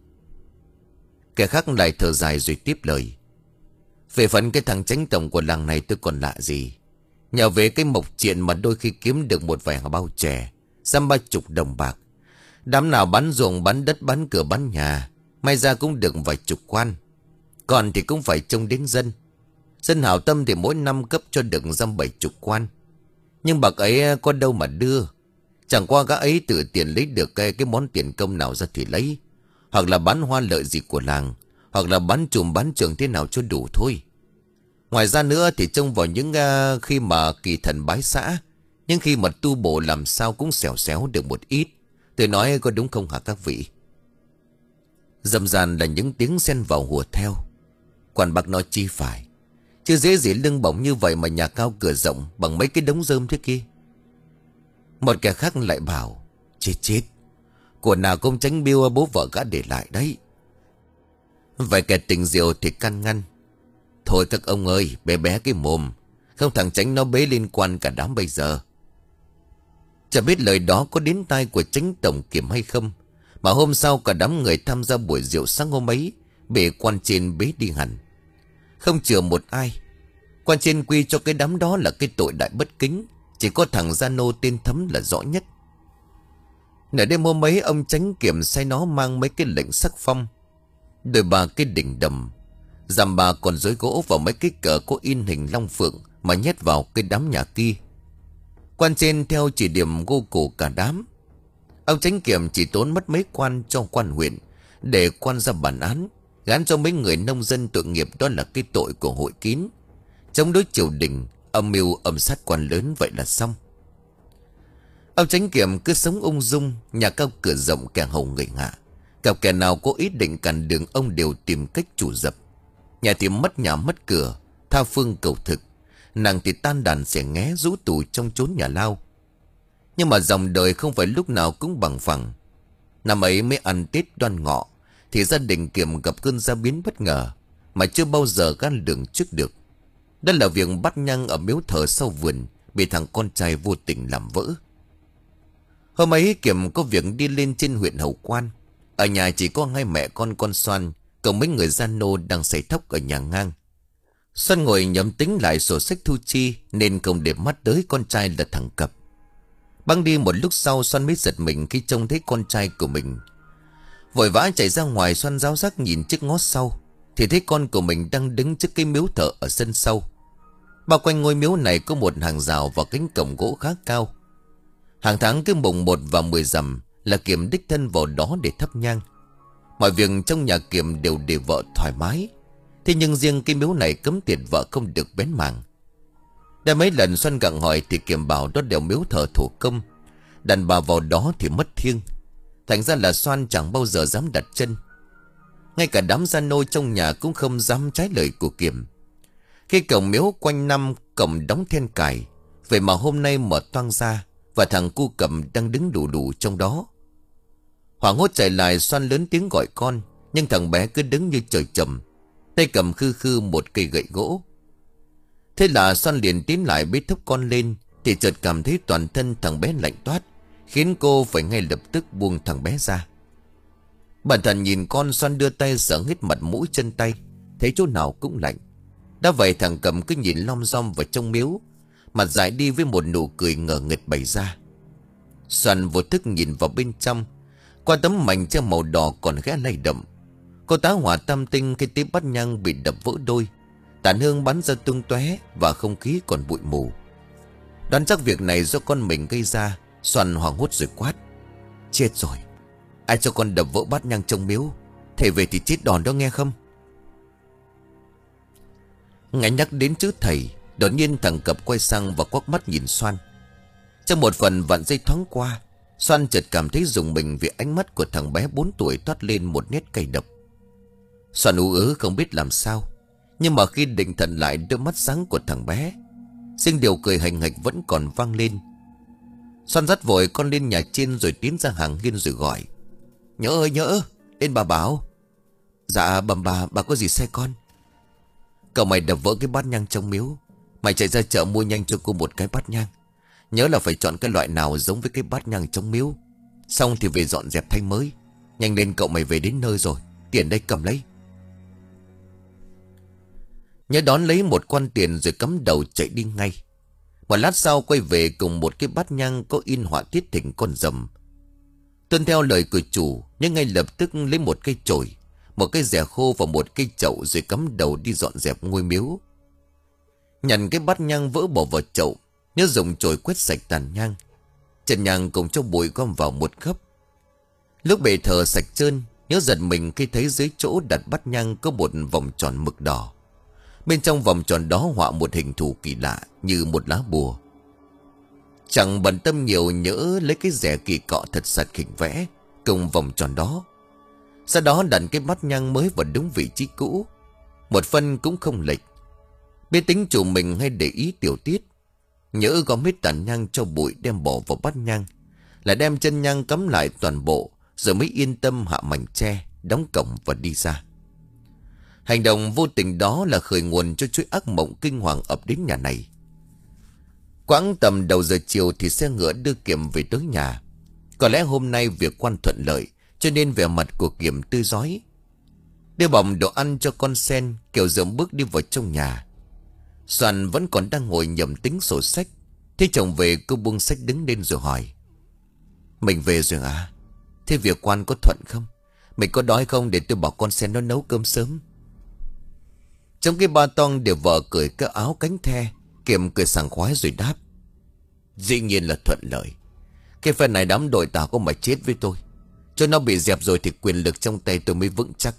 [SPEAKER 1] Kẻ khác lại thở dài rồi tiếp lời: "Về phần cái thằng Chánh tổng của làng này tôi còn lạ gì. Nhờ về cái mộc triện mà đôi khi kiếm được một vài bao chè, giam ba chục đồng bạc. Đám nào bán ruộng, bán đất, bán cửa, bán nhà, may ra cũng được vài chục quan. Còn thì cũng phải trông đến dân. Dân hảo tâm thì mỗi năm cấp cho được giam bảy chục quan. Nhưng bạc ấy có đâu mà đưa. Chẳng qua gã ấy tự tiền lấy được cái, cái món tiền công nào ra thì lấy. Hoặc là bán hoa lợi gì của làng, hoặc là bán chùm bán trường thế nào cho đủ thôi. Ngoài ra nữa thì trông vào những uh, khi mà kỳ thần bái xã, nhưng khi mà tu bổ làm sao cũng xẻo xéo được một ít. Tôi nói có đúng không hả các vị?" Dâm dàn là những tiếng xen vào hùa theo. Quản bạc nói chi phải, chứ dễ gì lưng bổng như vậy mà nhà cao cửa rộng bằng mấy cái đống rơm thế kia. Một kẻ khác lại bảo: "Chết chết, của nào cũng Chánh biêu bố vợ gã để lại đấy." Vài kẻ tình rượu thì can ngăn: "Thôi các ông ơi, bé bé cái mồm, không thằng Chánh nó bế liên quan cả đám bây giờ." Chả biết lời đó có đến tai của Chánh tổng Kiểm hay không, mà hôm sau cả đám người tham gia buổi rượu sáng hôm ấy bị quan trên bế đi hẳn, không chừa một ai. Quan trên quy cho cái đám đó là cái tội đại bất kính. Chỉ có thằng Gia Nô tên Thấm là rõ nhất. Nửa đêm hôm ấy, ông Chánh Kiểm sai nó mang mấy cái lệnh sắc phong, đôi ba cái đỉnh đầm, dằm bà còn rối gỗ vào mấy cái cờ có in hình long phượng mà nhét vào cái đám nhà kia. Quan trên theo chỉ điểm gô cổ cả đám. Ông Chánh Kiểm chỉ tốn mất mấy quan cho quan huyện để quan ra bản án, gán cho mấy người nông dân tội nghiệp đó là cái tội của hội kín, chống đối triều đình, âm mưu âm sát quan lớn, vậy là xong. Ông Chánh Kiểm cứ sống ung dung, nhà cao cửa rộng kẻ hầu người hạ. Gặp kẻ nào có ý định cản đường ông đều tìm cách chủ dập. Nhà thì mất nhà mất cửa, tha phương cầu thực. Nàng thì tan đàn xẻ nghé, rũ tù trong chốn nhà lao. Nhưng mà dòng đời không phải lúc nào cũng bằng phẳng. Năm ấy mới ăn Tết Đoan Ngọ thì gia đình Kiểm gặp cơn gia biến bất ngờ mà chưa bao giờ gan lường trước được. Đó là việc bắt nhang ở miếu thờ sau vườn bị thằng con trai vô tình làm vỡ. Hôm ấy Kiểm có việc đi lên trên huyện Hậu Quan. Ở nhà chỉ có hai mẹ con con Xoan cùng mấy người Gia Nô đang sấy thóc ở nhà ngang. Xoan ngồi nhẩm tính lại sổ sách thu chi nên không để mắt tới con trai là thằng Cập. Băng đi một lúc sau, Xoan mới giật mình khi trông thấy con trai của mình. Vội vã chạy ra ngoài, Xoan ráo rác nhìn chiếc ngó sau thì thấy con của mình đang đứng trước cái miếu thờ ở sân sau. Bao quanh ngôi miếu này có một hàng rào và cánh cổng gỗ khá cao. Hàng tháng cứ mùng một và mười rằm là Kiểm đích thân vào đó để thắp nhang. Mọi việc trong nhà Kiểm đều để vợ thoải mái. Thế nhưng riêng cái miếu này cấm tiệt vợ không được bén mảng. Đã mấy lần Xoan gặng hỏi thì Kiểm bảo đó đều miếu thờ thổ công, đàn bà vào đó thì mất thiêng. Thành ra là Xoan chẳng bao giờ dám đặt chân. Ngay cả đám gia nô trong nhà cũng không dám trái lời của Kiểm. Cái cổng miếu quanh năm cổng đóng then cài, vậy mà hôm nay mở toang ra và thằng cu Cầm đang đứng đủ đủ trong đó. Hoảng hốt chạy lại, Xoan lớn tiếng gọi con, nhưng thằng bé cứ đứng như trời trầm, tay cầm khư khư một cây gậy gỗ. Thế là Xoan liền tiến lại bế thúc con lên thì chợt cảm thấy toàn thân thằng bé lạnh toát, khiến cô phải ngay lập tức buông thằng bé ra. Bản thân nhìn con, Xoan đưa tay sờ hết mặt mũi chân tay, thấy chỗ nào cũng lạnh. Đã vậy thằng Cầm cứ nhìn lom rom vào trong miếu, mặt dại đi với một nụ cười ngờ nghịch bày ra. Xoan vô thức nhìn vào bên trong. Qua tấm mảnh che màu đỏ còn khẽ lay động, cô tá hỏa tam tinh cái tiếp bát nhang bị đập vỡ đôi, tàn hương bắn ra tung tóe và không khí còn bụi mù. Đoán chắc việc này do con mình gây ra, Xoan hoảng hốt rồi quát: Chết rồi, ai cho con đập vỡ bát nhang trong miếu? Thầy về thì chết đòn đó nghe không? Nghe nhắc đến chữ thầy, đột nhiên thằng Cập quay sang và quắc mắt nhìn Xoan. Trong một phần vạn giây thoáng qua, Xoan chợt cảm thấy rùng mình vì ánh mắt của thằng bé bốn tuổi toát lên một nét cay độc. Xoan ú ớ không biết làm sao, nhưng mà khi định thần lại đôi mắt sáng của thằng bé, riêng điều cười hành hạch vẫn còn vang lên. Xoan dắt vội con lên nhà trên rồi tiến ra hàng hiên rồi gọi: Nhỡ ơi nhỡ, lên bà bảo. Dạ bẩm bà, bà có gì sai con? Cậu mày đập vỡ cái bát nhang trong miếu, mày chạy ra chợ mua nhanh cho cô một cái bát nhang. Nhớ là phải chọn cái loại nào giống với cái bát nhang trong miếu. Xong thì về dọn dẹp thay mới. Nhanh lên, cậu mày về đến nơi rồi. Tiền đây, cầm lấy. Nhớ đón lấy một quan tiền rồi cắm đầu chạy đi ngay. Một lát sau quay về cùng một cái bát nhang có in họa tiết thỉnh con rồng. Tuân theo lời của chủ, nhưng ngay lập tức lấy một cây chổi, một cây rẻ khô và một cây chậu rồi cắm đầu đi dọn dẹp ngôi miếu. Nhận cái bát nhang vỡ bỏ vào chậu, nhớ dùng chổi quét sạch tàn nhang. Trần nhang cùng cho bụi gom vào một gấp. Lúc bề thờ sạch trơn, nhớ giật mình khi thấy dưới chỗ đặt bát nhang có một vòng tròn mực đỏ. Bên trong vòng tròn đó họa một hình thù kỳ lạ như một lá bùa. Chẳng bận tâm nhiều, nhớ lấy cái rẻ kỳ cọ thật sạch hình vẽ cùng vòng tròn đó. Sau đó đặt cái bát nhang mới vào đúng vị trí cũ, một phân cũng không lệch. Biết tính chủ mình hay để ý tiểu tiết, nhớ gom hết tàn nhang cho bụi đem bỏ vào bát nhang, là đem chân nhang cắm lại toàn bộ, rồi mới yên tâm hạ mảnh tre, đóng cổng và đi ra. Hành động vô tình đó là khởi nguồn cho chuỗi ác mộng kinh hoàng ập đến nhà này. Quãng tầm đầu giờ chiều thì xe ngựa đưa Kiểm về tới nhà. Có lẽ hôm nay việc quan thuận lợi, cho nên vẻ mặt của Kiểm tươi rói. Đưa bỏng đồ ăn cho con sen, Kiều dẫm bước đi vào trong nhà. Soàn vẫn còn đang ngồi nhầm tính sổ sách. Thế chồng về cô buông sách đứng lên rồi hỏi. Mình về rồi à? Thế việc quan có thuận không? Mình có đói không để tôi bảo con Sen nó nấu cơm sớm? Trong cái ba toang đều vợ cởi cái áo cánh the. Kiệm cười sảng khoái rồi đáp. Dĩ nhiên là thuận lợi. Cái phần này đám đội tao có mà chết với tôi. Cho nó bị dẹp rồi thì quyền lực trong tay tôi mới vững chắc.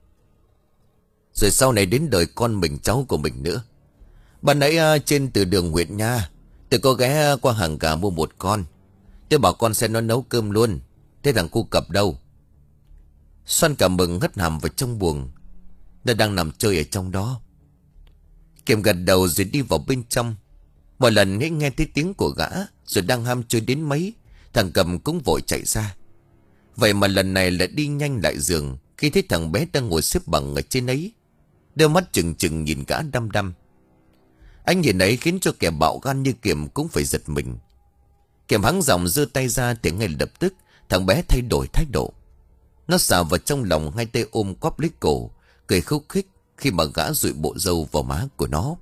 [SPEAKER 1] Rồi sau này đến đời con mình cháu của mình nữa. Bạn nãy à, trên từ đường huyện nha, tôi có ghé qua hàng gà mua một con. Tôi bảo con sẽ nó nấu cơm luôn. Thế thằng cu cập đâu? Xoan cả mừng hất hàm vào trong buồng. Nó đang nằm chơi ở trong đó. Kiệm gật đầu rồi đi vào bên trong. Mọi lần nghe nghe thấy tiếng của gã, rồi đang ham chơi đến mấy, thằng Cầm cũng vội chạy ra. Vậy mà lần này lại đi nhanh lại giường khi thấy thằng bé đang ngồi xếp bằng ở trên ấy. Đôi mắt chừng chừng nhìn gã đăm đăm. Anh nhìn ấy khiến cho kẻ bạo gan như Kiệm cũng phải giật mình. Kiệm hắng giọng giơ tay ra thì ngay lập tức thằng bé thay đổi thái độ. Nó xà vào trong lòng, hai tay ôm quắp lấy cổ, cười khúc khích khi mà gã dụi bộ râu vào má của nó.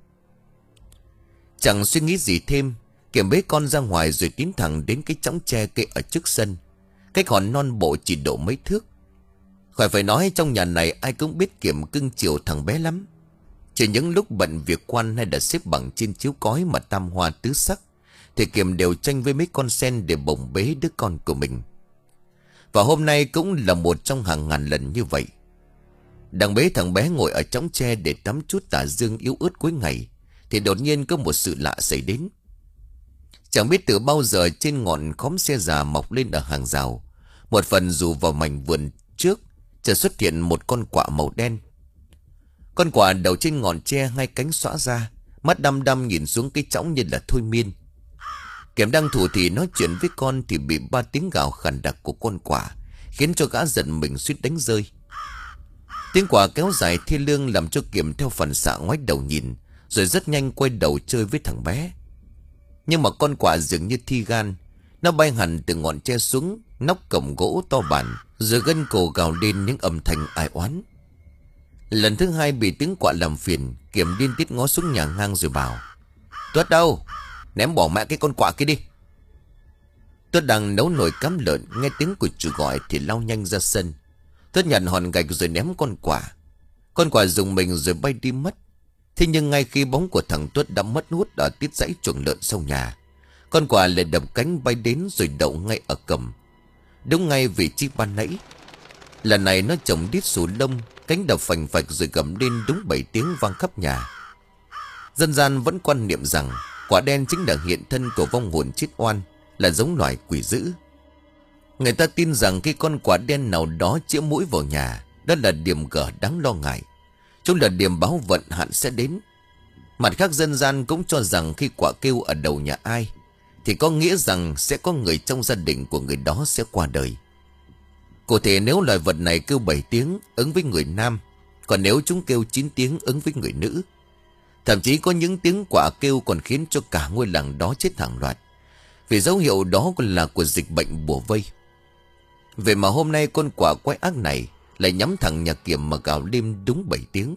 [SPEAKER 1] Chẳng suy nghĩ gì thêm, Kiệm bế con ra ngoài rồi tiến thẳng đến cái chõng tre cây ở trước sân. Cách hòn non bộ chỉ độ mấy thước. Khỏi phải nói, trong nhà này ai cũng biết Kiệm cưng chiều thằng bé lắm. Chỉ những lúc bận việc quan hay đã xếp bằng trên chiếu cói mà tam hoa tứ sắc, thì Kiệm đều tranh với mấy con sen để bồng bế đứa con của mình. Và hôm nay cũng là một trong hàng ngàn lần như vậy. Đang bế thằng bé ngồi ở chõng tre để tắm chút tà dương yếu ớt cuối ngày, thì đột nhiên có một sự lạ xảy đến. Chẳng biết từ bao giờ trên ngọn khóm xe già mọc lên ở hàng rào, một phần dù vào mảnh vườn trước, chợt xuất hiện một con quạ màu đen. Con quạ đầu trên ngọn tre, hai cánh xõa ra, mắt đăm đăm nhìn xuống cái chõng như là thôi miên. Kiệm đang thủ thì nói chuyện với con thì bị ba tiếng gào khàn đặc của con quạ khiến cho gã giận mình suýt đánh rơi. Tiếng quạ kéo dài thê lương làm cho Kiệm theo phản xạ ngoái đầu nhìn, rồi rất nhanh quay đầu chơi với thằng bé. Nhưng mà con quạ dường như thi gan, nó bay hẳn từ ngọn tre xuống nóc cổng gỗ to bản, rồi gân cổ gào lên những âm thanh ai oán. Lần thứ hai bị tiếng quạ làm phiền, Kiệm điên tiết ngó xuống nhà ngang rồi bảo. Tuất đâu? Ném bỏ mẹ cái con quạ kia đi. Tuất đang nấu nồi cám lợn, nghe tiếng của chủ gọi thì lao nhanh ra sân. Tuất nhận hòn gạch rồi ném con quạ. Con quạ dùng mình rồi bay đi mất. Thế nhưng ngay khi bóng của thằng Tuất đã mất hút ở tiết dãy chuồng lợn sau nhà, con quạ lại đập cánh bay đến rồi đậu ngay ở cầm, đúng ngay vị trí ban nãy. Lần này nó chồng đít xù lông, cánh đập phành phạch rồi gầm lên đúng bảy tiếng vang khắp nhà. Dân gian vẫn quan niệm rằng quả đen chính là hiện thân của vong hồn chết oan, là giống loài quỷ dữ. Người ta tin rằng khi con quả đen nào đó chĩa mũi vào nhà, đó là điểm gở đáng lo ngại. Chúng là điểm báo vận hạn sẽ đến. Mặt khác, dân gian cũng cho rằng khi quả kêu ở đầu nhà ai thì có nghĩa rằng sẽ có người trong gia đình của người đó sẽ qua đời. Cụ thể, nếu loài vật này kêu bảy tiếng ứng với người nam, còn nếu chúng kêu chín tiếng ứng với người nữ. Thậm chí có những tiếng quả kêu còn khiến cho cả ngôi làng đó chết hàng loạt, vì dấu hiệu đó còn là của dịch bệnh bủa vây. Vậy mà hôm nay con quạ quái ác này lại nhắm thẳng nhà Kiệm mà gào lên đúng bảy tiếng.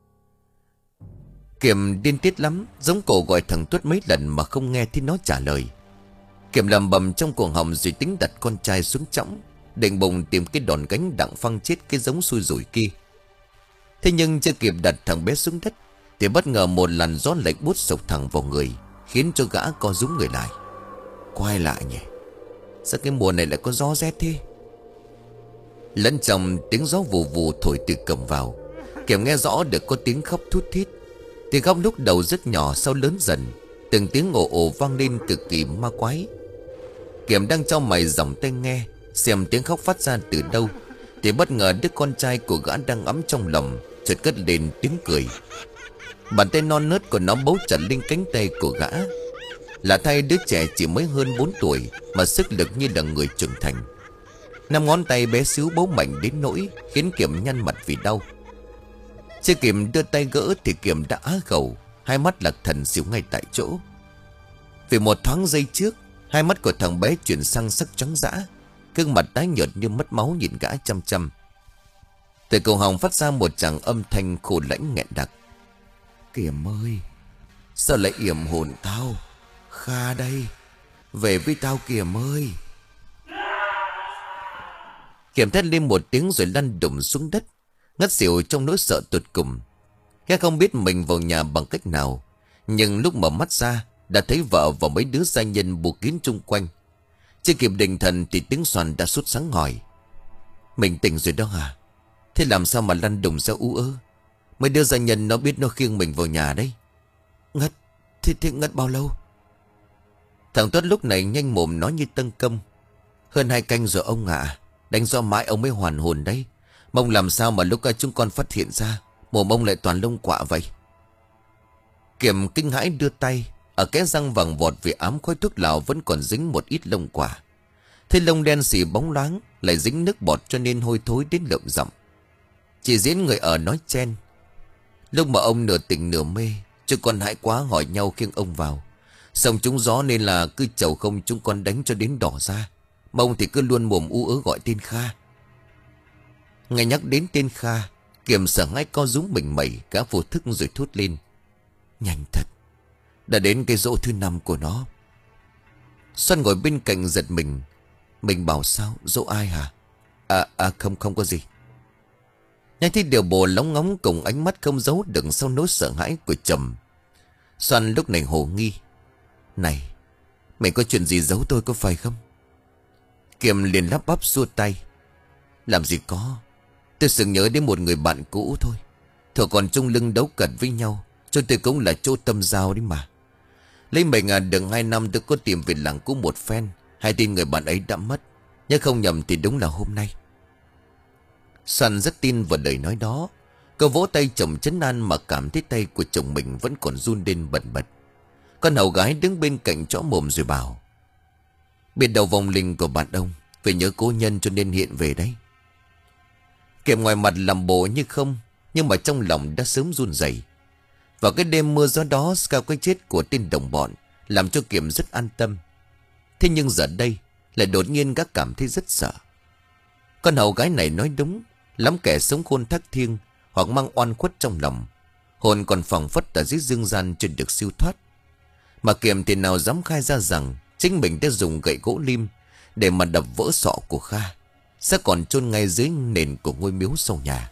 [SPEAKER 1] Kiệm điên tiết lắm, giống cổ gọi thằng Tuất mấy lần mà không nghe thấy nó trả lời. Kiệm lầm bầm trong cuồng họng rồi tính đặt con trai xuống chõng, định bụng tìm cái đòn gánh đặng phăng chết cái giống xui rủi kia. Thế nhưng chưa kịp đặt thằng bé xuống đất thì bất ngờ một làn gió lạnh buốt sộc thẳng vào người, khiến cho gã co rúm người lại. Quay lại nhỉ, sao cái mùa này lại có gió rét thế? Lẫn trong tiếng gió vù vù thổi từ cổng vào, Kiệm nghe rõ được có tiếng khóc thút thít. Tiếng khóc lúc đầu rất nhỏ, sau lớn dần, từng tiếng ồ ồ vang lên cực kỳ ma quái. Kiệm đang trong mày dòng tai nghe xem tiếng khóc phát ra từ đâu, thì bất ngờ đứa con trai của gã đang ấm trong lòng chợt cất lên tiếng cười. Bàn tay non nớt của nó bấu chặt lên cánh tay của gã. Lạ thay, đứa trẻ chỉ mới hơn bốn tuổi mà sức lực như là người trưởng thành. Năm ngón tay bé xíu bấu mạnh đến nỗi khiến Kiệm nhăn mặt vì đau. Chưa kịp đưa tay gỡ thì Kiệm đã á khẩu, hai mắt lạc thần xỉu ngay tại chỗ. Vì một thoáng giây trước, hai mắt của thằng bé chuyển sang sắc trắng dã, gương mặt tái nhợt như mất máu nhìn gã chăm chăm. Từ cổ họng phát ra một tràng âm thanh khô lãnh nghẹn đặc. Kiệm ơi, Sao lại yểm hồn tao? Kha đây, về với tao Kiểm ơi. Kiểm thét lên một tiếng rồi lăn đùng xuống đất, ngất xỉu trong nỗi sợ tột cùng. Gã không biết mình vào nhà bằng cách nào, nhưng lúc mở mắt ra đã thấy vợ và mấy đứa gia nhân bù kín chung quanh. Chưa kịp định thần thì tiếng Soàn đã sốt sáng hỏi: Mình tỉnh rồi đó hả? Thế làm sao mà lăn đùng ra ú ớ? Mấy đứa gia nhân nó biết nó khiêng mình vào nhà đấy. Ngất? Thế, thế ngất bao lâu? Thằng Tuất lúc này nhanh mồm nói như tân công: Hơn hai canh rồi ông ạ. À. Đánh do mãi ông mới hoàn hồn đấy. Mong làm sao mà lúc chúng con phát hiện ra mồm ông lại toàn lông quạ vậy? Kiểm kinh hãi đưa tay, ở cái răng vàng vọt vì ám khói thuốc lào vẫn còn dính một ít lông quạ. Thế lông đen xì bóng loáng, lại dính nước bọt cho nên hôi thối đến lợm giọng. Chị Diễn người ở nói chen: Lúc mà ông nửa tỉnh nửa mê, chúng con hãi quá hỏi nhau khiêng ông vào. Xong chúng gió nên là cứ chầu không chúng con đánh cho đến đỏ ra. Mà ông thì cứ luôn mồm ú ớ gọi tên Kha. Nghe nhắc đến tên Kha, Kiểm sợ hãi co rúm mình mẩy, cả vô thức rồi thốt lên: Nhanh thật, đã đến cái dỗ thứ năm của nó. Xuân ngồi bên cạnh giật mình: Mình bảo sao, dỗ ai hả? À à không không có gì. Nhanh thấy điều bồ lóng ngóng cùng ánh mắt không giấu được sau nỗi sợ hãi của chồng. Xuân lúc này hồ nghi: Này, mày có chuyện gì giấu tôi có phải không? Kiệm liền lắp bắp xua tay: Làm gì có, tôi sừng nhớ đến một người bạn cũ thôi. Thuở còn chung lưng đấu cật với nhau, cho tôi cũng là chỗ tâm giao đấy mà. Lấy mình à, được hai năm tôi có tìm về làng cũ một phen. Hai tin người bạn ấy đã mất, nhưng không nhầm thì đúng là hôm nay. Xuân rất tin vào lời nói đó. Cô vỗ tay chồng trấn an mà cảm thấy tay của chồng mình vẫn còn run lên bần bật. Con hầu gái đứng bên cạnh chõ mồm rồi bảo: Biết đầu vong linh của bạn ông vì nhớ cố nhân cho nên hiện về đấy. Kiệm ngoài mặt làm bộ như không, nhưng mà trong lòng đã sớm run rẩy. Vào cái đêm mưa gió đó, sau cái chết của tên đồng bọn làm cho Kiệm rất an tâm. Thế nhưng giờ đây lại đột nhiên gã cảm thấy rất sợ. Con hầu gái này nói đúng, lắm kẻ sống khôn thác thiêng hoặc mang oan khuất trong lòng, hồn còn phảng phất ở dưới dương gian chưa được siêu thoát. Mà Kiệm thì nào dám khai ra rằng chính mình đã dùng gậy gỗ lim để mà đập vỡ sọ của Kha, sẽ còn chôn ngay dưới nền của ngôi miếu sau nhà.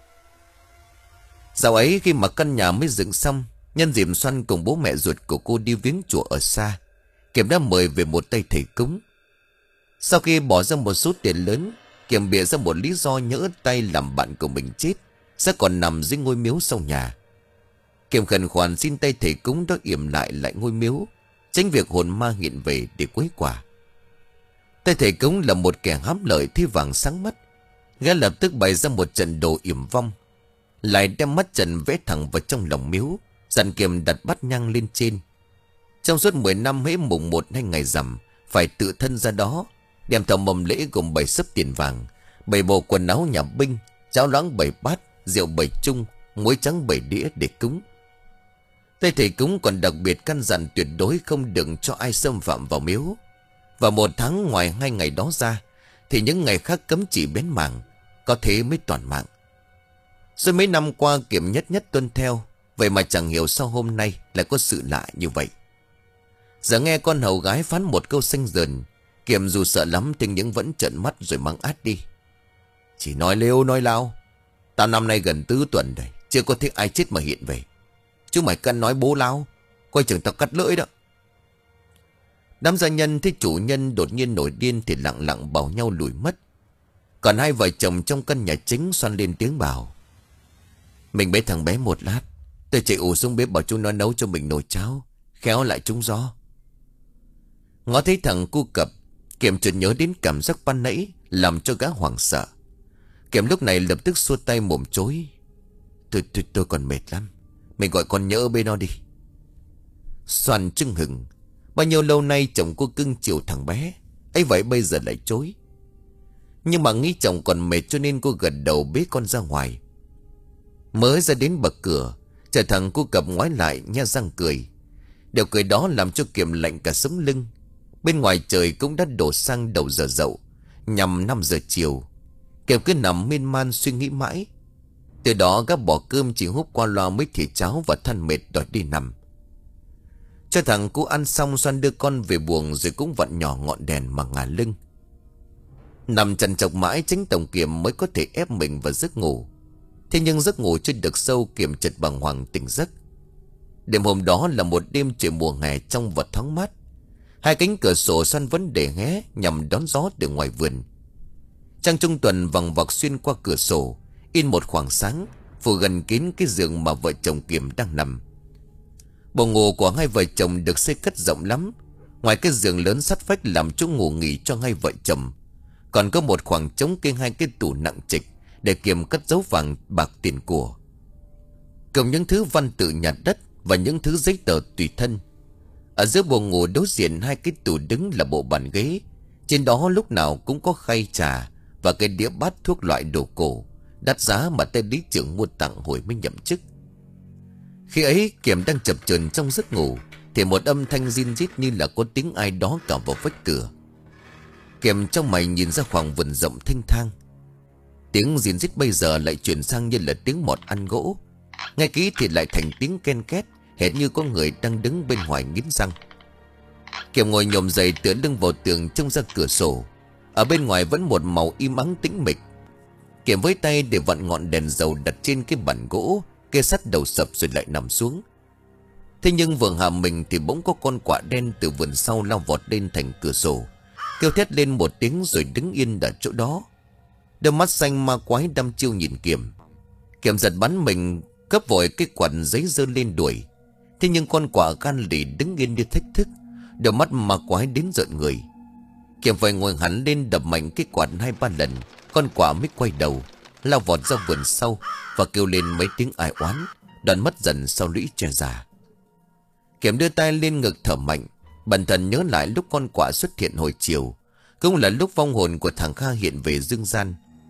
[SPEAKER 1] Dạo ấy khi mà căn nhà mới dựng xong, nhân dịp Xuân cùng bố mẹ ruột của cô đi viếng chùa ở xa, Kiệm đã mời về một tay thầy cúng. Sau khi bỏ ra một số tiền lớn, Kiệm bịa ra một lý do nhỡ tay làm bạn của mình chết, sẽ còn nằm dưới ngôi miếu sau nhà. Kiệm khẩn khoản xin tay thầy cúng đó yểm lại lại ngôi miếu, tránh việc hồn ma hiện về để quấy quả. Tay thầy cúng là một kẻ hám lợi thi vàng sáng mắt. Gã lập tức bày ra một trận đồ yểm vong, lại đem mắt trận vẽ thẳng vào trong lòng miếu, dặn Kiệm đặt bát nhang lên trên. Trong suốt mười năm hễ mùng một hay ngày rằm phải tự thân ra đó, đem theo mầm lễ gồm bảy sấp tiền vàng, bảy bộ quần áo nhà binh, cháo loãng bảy bát, rượu bảy chung, muối trắng bảy đĩa để cúng. Tay thầy cúng còn đặc biệt căn dặn tuyệt đối không đừng cho ai xâm phạm vào miếu. Và một tháng ngoài hai ngày đó ra thì những ngày khác cấm chỉ bén mảng, có thế mới toàn mạng. Rồi mấy năm qua Kiệm nhất nhất tuân theo, vậy mà chẳng hiểu sao hôm nay lại có sự lạ như vậy. Giờ nghe con hầu gái phán một câu xanh dờn, Kiệm dù sợ lắm nhưng những vẫn trợn mắt rồi mắng át đi: Chỉ nói lêu nói lao, tao năm nay gần tứ tuần đây, chưa có thấy ai chết mà hiện về. Chứ mày cần nói bố lao, coi chừng tao cắt lưỡi đó. Đám gia nhân thấy chủ nhân đột nhiên nổi điên thì lặng lặng bảo nhau lùi mất. Còn hai vợ chồng trong căn nhà chính xoăn lên tiếng bảo: Mình bế thằng bé một lát, tôi chạy ù xuống bếp bảo chúng nó nấu cho mình nồi cháo, khéo lại trúng gió. Ngó thấy thằng cu cập, Kiệm chợt nhớ đến cảm giác ban nãy làm cho gã hoảng sợ. Kiệm lúc này lập tức xua tay mồm chối: Tôi tôi tôi còn mệt lắm, mình gọi con nhỡ bê nó đi. Xoàn chưng hừng, bao nhiêu lâu nay chồng cô cưng chiều thằng bé ấy, vậy bây giờ lại chối. Nhưng mà nghĩ chồng còn mệt cho nên cô gật đầu bế con ra ngoài. Mới ra đến bậc cửa, chờ thằng cu cập ngoái lại nhe răng cười. Điều cười đó làm cho Kiệm lạnh cả sống lưng. Bên ngoài trời cũng đã đổ sang đầu giờ dậu, nhằm năm giờ chiều. Kiệm cứ nằm miên man suy nghĩ mãi. Từ đó gác bỏ cơm chỉ húp qua loa mấy thìa cháo và than mệt đòi đi nằm. Cho thằng cu ăn xong, Xoan đưa con về buồng rồi cũng vặn nhỏ ngọn đèn mà ngả lưng. Nằm trằn trọc mãi chính Tổng Kiểm mới có thể ép mình vào giấc ngủ. Thế nhưng giấc ngủ chưa được sâu, Kiểm chợt bàng hoàng tỉnh giấc. Đêm hôm đó là một đêm trời mùa hè trong và thoáng mát. Hai cánh cửa sổ Xoan vẫn để hé nhằm đón gió từ ngoài vườn. Trăng trung tuần vằng vặc xuyên qua cửa sổ, in một khoảng sáng phủ gần kín cái giường mà vợ chồng Kiểm đang nằm. Buồng ngủ của hai vợ chồng được xây cất rộng lắm. Ngoài cái giường lớn sắt vách làm chỗ ngủ nghỉ cho hai vợ chồng, còn có một khoảng trống kê hai cái tủ nặng trịch để Kiểm cất giấu vàng bạc tiền của, cùng những thứ văn tự nhặt đất và những thứ giấy tờ tùy thân. Ở giữa buồng ngủ đối diện hai cái tủ đứng là bộ bàn ghế. Trên đó lúc nào cũng có khay trà và cái đĩa bát thuốc loại đồ cổ đắt giá mà tên lý trưởng mua tặng hồi mới nhậm chức. Khi ấy Kiểm đang chập chờn trong giấc ngủ thì một âm thanh rin rít như là có tiếng ai đó cào vào vách cửa. Kiểm trong mày nhìn ra khoảng vườn rộng thênh thang. Tiếng rin rít bây giờ lại chuyển sang như là tiếng mọt ăn gỗ. Nghe kỹ thì lại thành tiếng ken két, hệt như có người đang đứng bên ngoài nghiến răng. Kiểm ngồi nhổm dậy tựa lưng vào tường trông ra cửa sổ. Ở bên ngoài vẫn một màu im ắng tĩnh mịch. Kiểm với tay để vặn ngọn đèn dầu đặt trên cái bàn gỗ, kê sắt đầu sập rồi lại nằm xuống. Thế nhưng vừa hạ mình thì bỗng có con quạ đen từ vườn sau lao vọt lên thành cửa sổ, kêu thét lên một tiếng rồi đứng yên ở chỗ đó. Đôi mắt xanh ma quái đăm chiêu nhìn Kiểm. Kiểm giật bắn mình, cấp vội cái quạt giấy giơ lên đuổi. Thế nhưng con quạ gan lì đứng yên như thách thức, đôi mắt ma quái đến rợn người. Kiểm phải ngồi hẳn lên đập mạnh cái quạt hai ba lần, con quạ mới quay đầu, lao vọt ra vườn sau và kêu lên mấy tiếng ai oán, đoạn mất dần sau lũy tre già. Kiểm đưa tay lên ngực thở mạnh, bần thần nhớ lại lúc con quạ xuất hiện hồi chiều, cũng là lúc vong hồn của thằng Kha hiện về dương gian.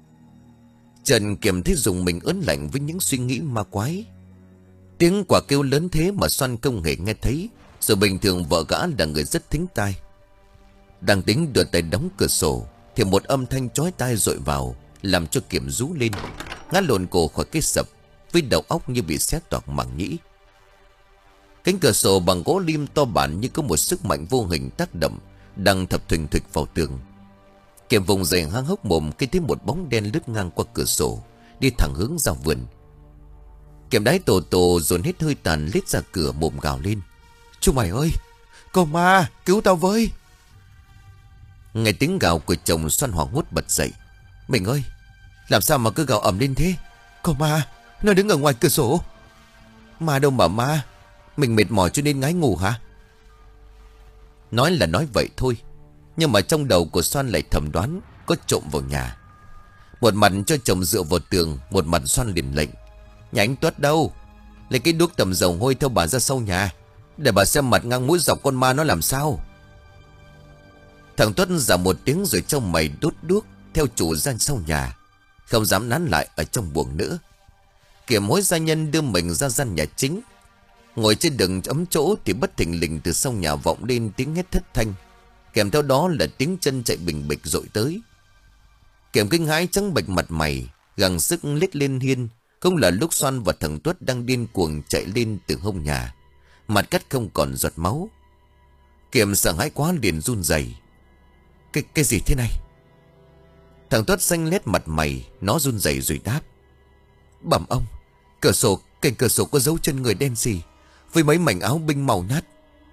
[SPEAKER 1] Trần Kiểm thấy dùng mình ớn lạnh với những suy nghĩ ma quái. Tiếng quạ kêu lớn thế mà Xoan không hề nghe thấy, rồi bình thường vợ gã là người rất thính tai. Đang tính đưa tay đóng cửa sổ thì một âm thanh chói tai dội vào, làm cho Kiểm rú lên, ngã lộn cổ khỏi cái sập, với đầu óc như bị xé toạc màng nhĩ. Cánh cửa sổ bằng gỗ lim to bản như có một sức mạnh vô hình tác động, đang thập thình thịch vào tường. Kiểm vùng dậy hang hốc mồm khi thấy một bóng đen lướt ngang qua cửa sổ, đi thẳng hướng ra vườn. Kiểm đái tổ tổ dồn hết hơi tàn lết ra cửa, mồm gào lên: "Chúng mày ơi, có ma, cứu tao với!" Nghe tiếng gào của chồng, Xoan hoảng hốt bật dậy: "Mình ơi, làm sao mà cứ gào ầm lên thế? Có ma, nó đứng ở ngoài cửa sổ." "Ma đâu mà ma, mình mệt mỏi cho nên ngái ngủ hả?" Nói là nói vậy thôi, nhưng mà trong đầu của Xoan lại thầm đoán có trộm vào nhà. Một mặt cho chồng dựa vào tường, một mặt Xoan liền lệnh: "Nhà anh Tuất đâu? Lấy cái đuốc tầm dầu hôi theo bà ra sau nhà, để bà xem mặt ngang mũi dọc con ma nó làm sao." Thằng Tuất giả một tiếng rồi trong mày đốt đuốc theo chủ ra sau nhà, không dám nán lại ở trong buồng nữa. Kiểm hối gia nhân đưa mình ra gian nhà chính. Ngồi trên đường ấm chỗ thì bất thình lình từ sau nhà vọng lên tiếng hét thất thanh, kèm theo đó là tiếng chân chạy bình bịch dội tới. Kiểm kinh hãi trắng bệch mặt mày, gắng sức lết lên hiên. Không là lúc Xoan và thằng Tuất đang điên cuồng chạy lên từ hông nhà, mặt cắt không còn giọt máu. Kiểm sợ hãi quá liền run rẩy: Cái cái gì thế này?" Thằng Tuất xanh lét mặt mày, nó run rẩy rồi đáp: "Bẩm ông, cửa sổ, cạnh cửa sổ có dấu chân người đen xì với mấy mảnh áo binh màu nát."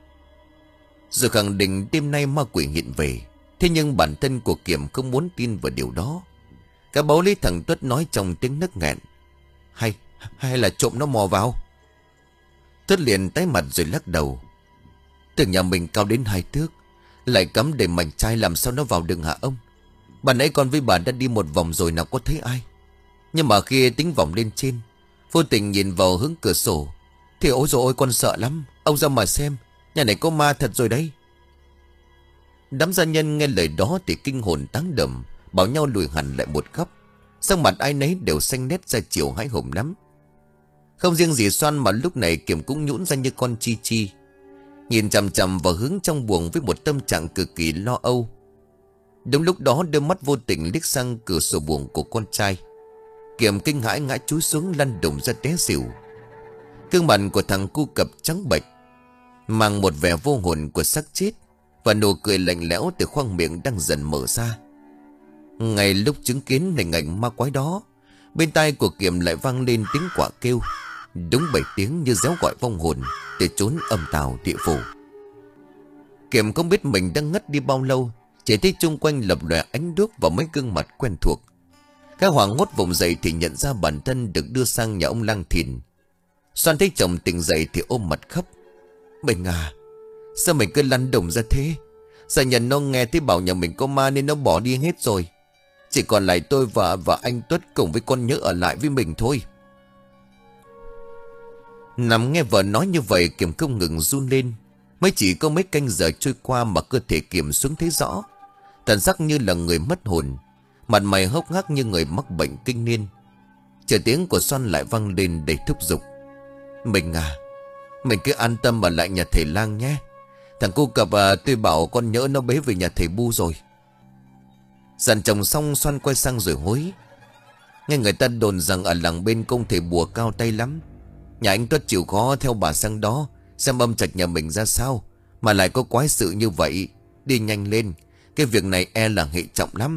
[SPEAKER 1] Rồi khẳng định đêm nay ma quỷ hiện về. Thế nhưng bản thân của Kiểm không muốn tin vào điều đó. Cả báu lấy thằng Tuất nói trong tiếng nấc nghẹn: Hay, hay là trộm nó mò vào?" Tuất liền tái mặt rồi lắc đầu: "Tường nhà mình cao đến hai thước, lại cắm đầy mảnh chai, làm sao nó vào được hả ông? Bà nãy con với bà đã đi một vòng rồi, nào có thấy ai. Nhưng mà khi tính vòng lên trên, vô tình nhìn vào hướng cửa sổ thì ôi dồi ôi, con sợ lắm. Ông ra mà xem, nhà này có ma thật rồi đấy." Đám gia nhân nghe lời đó thì kinh hồn táng đầm, bảo nhau lùi hẳn lại một góc. Sắc mặt ai nấy đều xanh nét ra chiều hãi hùng lắm. Không riêng gì Xoan mà lúc này Kiểm cũng nhũn ra như con chi chi, nhìn chằm chằm vào hướng trong buồng với một tâm trạng cực kỳ lo âu. Đúng lúc đó đôi mắt vô tình liếc sang cửa sổ buồng của con trai. Kiểm kinh hãi ngã chúi xuống lăn đùng ra té xỉu. Gương mặt của thằng cu cập trắng bệch. mang một vẻ vô hồn của xác chết, và nụ cười lạnh lẽo từ khoang miệng đang dần mở ra. Ngay lúc chứng kiến hình ảnh ma quái đó, bên tai của Kiểm lại vang lên tiếng quạ kêu, đúng bảy tiếng như réo gọi vong hồn để trốn âm tào địa phủ. Kiểm không biết mình đang ngất đi bao lâu, chỉ thấy chung quanh lập lòe ánh đuốc và mấy gương mặt quen thuộc. Các hoàng hốt vùng dậy thì nhận ra bản thân được đưa sang nhà ông Lang Thìn. Xoan thấy chồng tỉnh dậy thì ôm mặt khóc. Mình à, sao mình cứ lăn đồng ra thế? Gia nhân nó nghe thấy bảo nhà mình có ma nên nó bỏ đi hết rồi. Chỉ còn lại tôi và và anh Tuất cùng với con Nhớ ở lại với mình thôi. Nằm nghe vợ nói như vậy, Kiểm không ngừng run lên. Mới chỉ có mấy canh giờ trôi qua mà cơ thể Kiểm xuống thấy rõ. Thần sắc như là người mất hồn, mặt mày hốc hác như người mắc bệnh kinh niên. Chờ tiếng của Xoan lại vang lên đầy thúc giục. Mình à, mình cứ an tâm ở lại nhà thầy Lang nhé. Thằng cô cập à, tôi bảo con Nhớ nó bế về nhà thầy Bu rồi. Dặn chồng xong, Xoan quay sang rồi hối. Nghe người ta đồn rằng ở làng bên công thầy bùa cao tay lắm. Nhà anh Tuất chịu khó theo bà sang đó xem âm trạch nhà mình ra sao mà lại có quái sự như vậy. Đi nhanh lên, cái việc này e là hệ trọng lắm.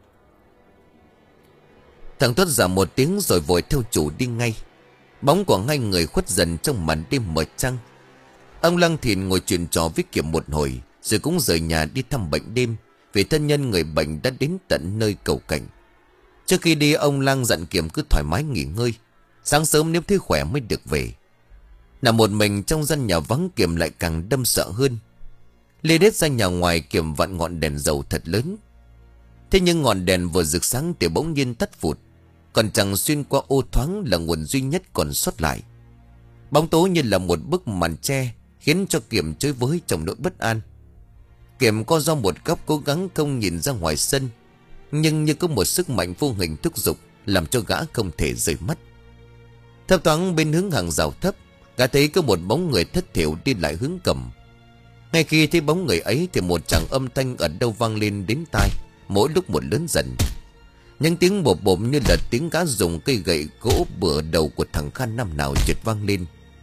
[SPEAKER 1] Thằng Tuất giả một tiếng rồi vội theo chủ đi ngay. Bóng của hai người khuất dần trong màn đêm mờ trăng. Ông Lang Thìn ngồi chuyện trò với Kiểm một hồi, rồi cũng rời nhà đi thăm bệnh đêm, vì thân nhân người bệnh đã đến tận nơi cầu cảnh. Trước khi đi, ông Lang dặn Kiểm cứ thoải mái nghỉ ngơi, sáng sớm nếu thấy khỏe mới được về. Nằm một mình trong gian nhà vắng, Kiểm lại càng đâm sợ hơn. Lê đết ra nhà ngoài, Kiểm vặn ngọn đèn dầu thật lớn. Thế nhưng ngọn đèn vừa rực sáng thì bỗng nhiên tắt phụt, còn chẳng xuyên qua ô thoáng là nguồn duy nhất còn sót lại. Bóng tối như là một bức màn che, khiến cho Kiểm chơi với trong nỗi bất an. Kiểm co do một góc cố gắng không nhìn ra ngoài sân, nhưng như có một sức mạnh vô hình thúc giục làm cho gã không thể rời mắt. Thấp thoáng bên hướng hàng rào thấp, gã thấy có một bóng người thất thiểu đi lại hướng cầm. Ngay khi thấy bóng người ấy thì một tràng âm thanh ở đâu vang lên đến tai, mỗi lúc một lớn dần. Những tiếng bộp bộp như là tiếng gã dùng cây gậy gỗ bừa đầu của thằng Khan năm nào chợt vang lên.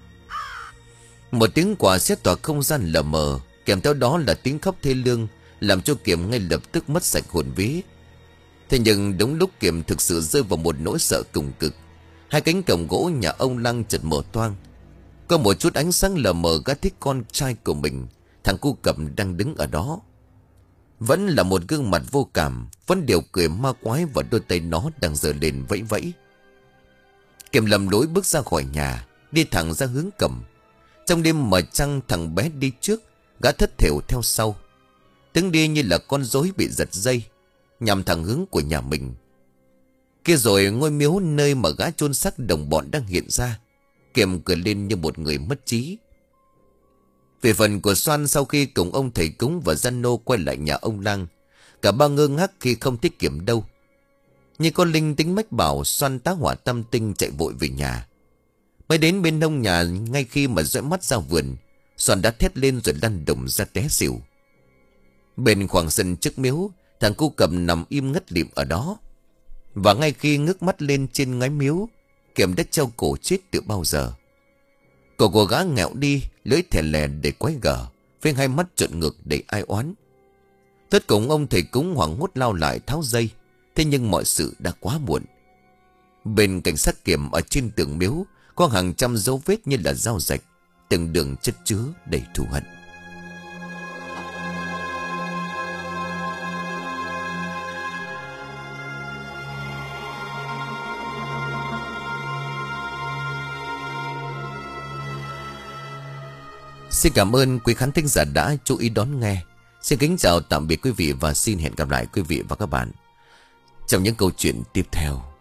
[SPEAKER 1] Một tiếng quả sét tỏa không gian lờ mờ, kèm theo đó là tiếng khóc thê lương, làm cho Kiểm ngay lập tức mất sạch hồn vía. Thế nhưng đúng lúc Kiểm thực sự rơi vào một nỗi sợ cùng cực, hai cánh cổng gỗ nhà ông Lang chợt mở toang. Có một chút ánh sáng lờ mờ, gã thấy con trai của mình, thằng cu Cẩm, đang đứng ở đó. Vẫn là một gương mặt vô cảm, vẫn điều cười ma quái, và đôi tay nó đang giơ lên vẫy vẫy. Kiểm lầm lối bước ra khỏi nhà, đi thẳng ra hướng Cẩm. Trong đêm mờ trăng, thằng bé đi trước, gã thất thểu theo sau. Tiếng đi như là con rối bị giật dây, nhằm thẳng hướng của nhà mình. Kia rồi ngôi miếu nơi mà gã chôn xác đồng bọn đang hiện ra. Kiểm cười lên như một người mất trí. Về phần của Xoan, sau khi cùng ông thầy cúng và gian nô quay lại nhà ông Lang, cả ba ngơ ngác khi không thấy Kiểm đâu. Như con linh tính mách bảo, Xoan tá hỏa tâm tinh chạy vội về nhà. Mới đến bên hông nhà, ngay khi mà dõi mắt ra vườn, Xoan đã thét lên rồi lăn đùng ra té xỉu. Bên khoảng sân trước miếu, thằng cu Cẩm nằm im ngất lịm ở đó. Và ngay khi ngước mắt lên trên ngói miếu, Kiểm đã treo cổ chết từ bao giờ. Cổ của gã nghẹo đi, lưỡi thè lè để quái gở, với hai mắt trợn ngược để ai oán. Tất cùng ông thầy cúng hoảng hốt lao lại tháo dây. Thế nhưng mọi sự đã quá muộn. Bên cảnh sát Kiểm, ở trên tường miếu có hàng trăm dấu vết như là dao rạch, từng đường chất chứa đầy thù hận. Xin cảm ơn quý khán thính giả đã chú ý đón nghe. Xin kính chào tạm biệt quý vị và xin hẹn gặp lại quý vị và các bạn trong những câu chuyện tiếp theo.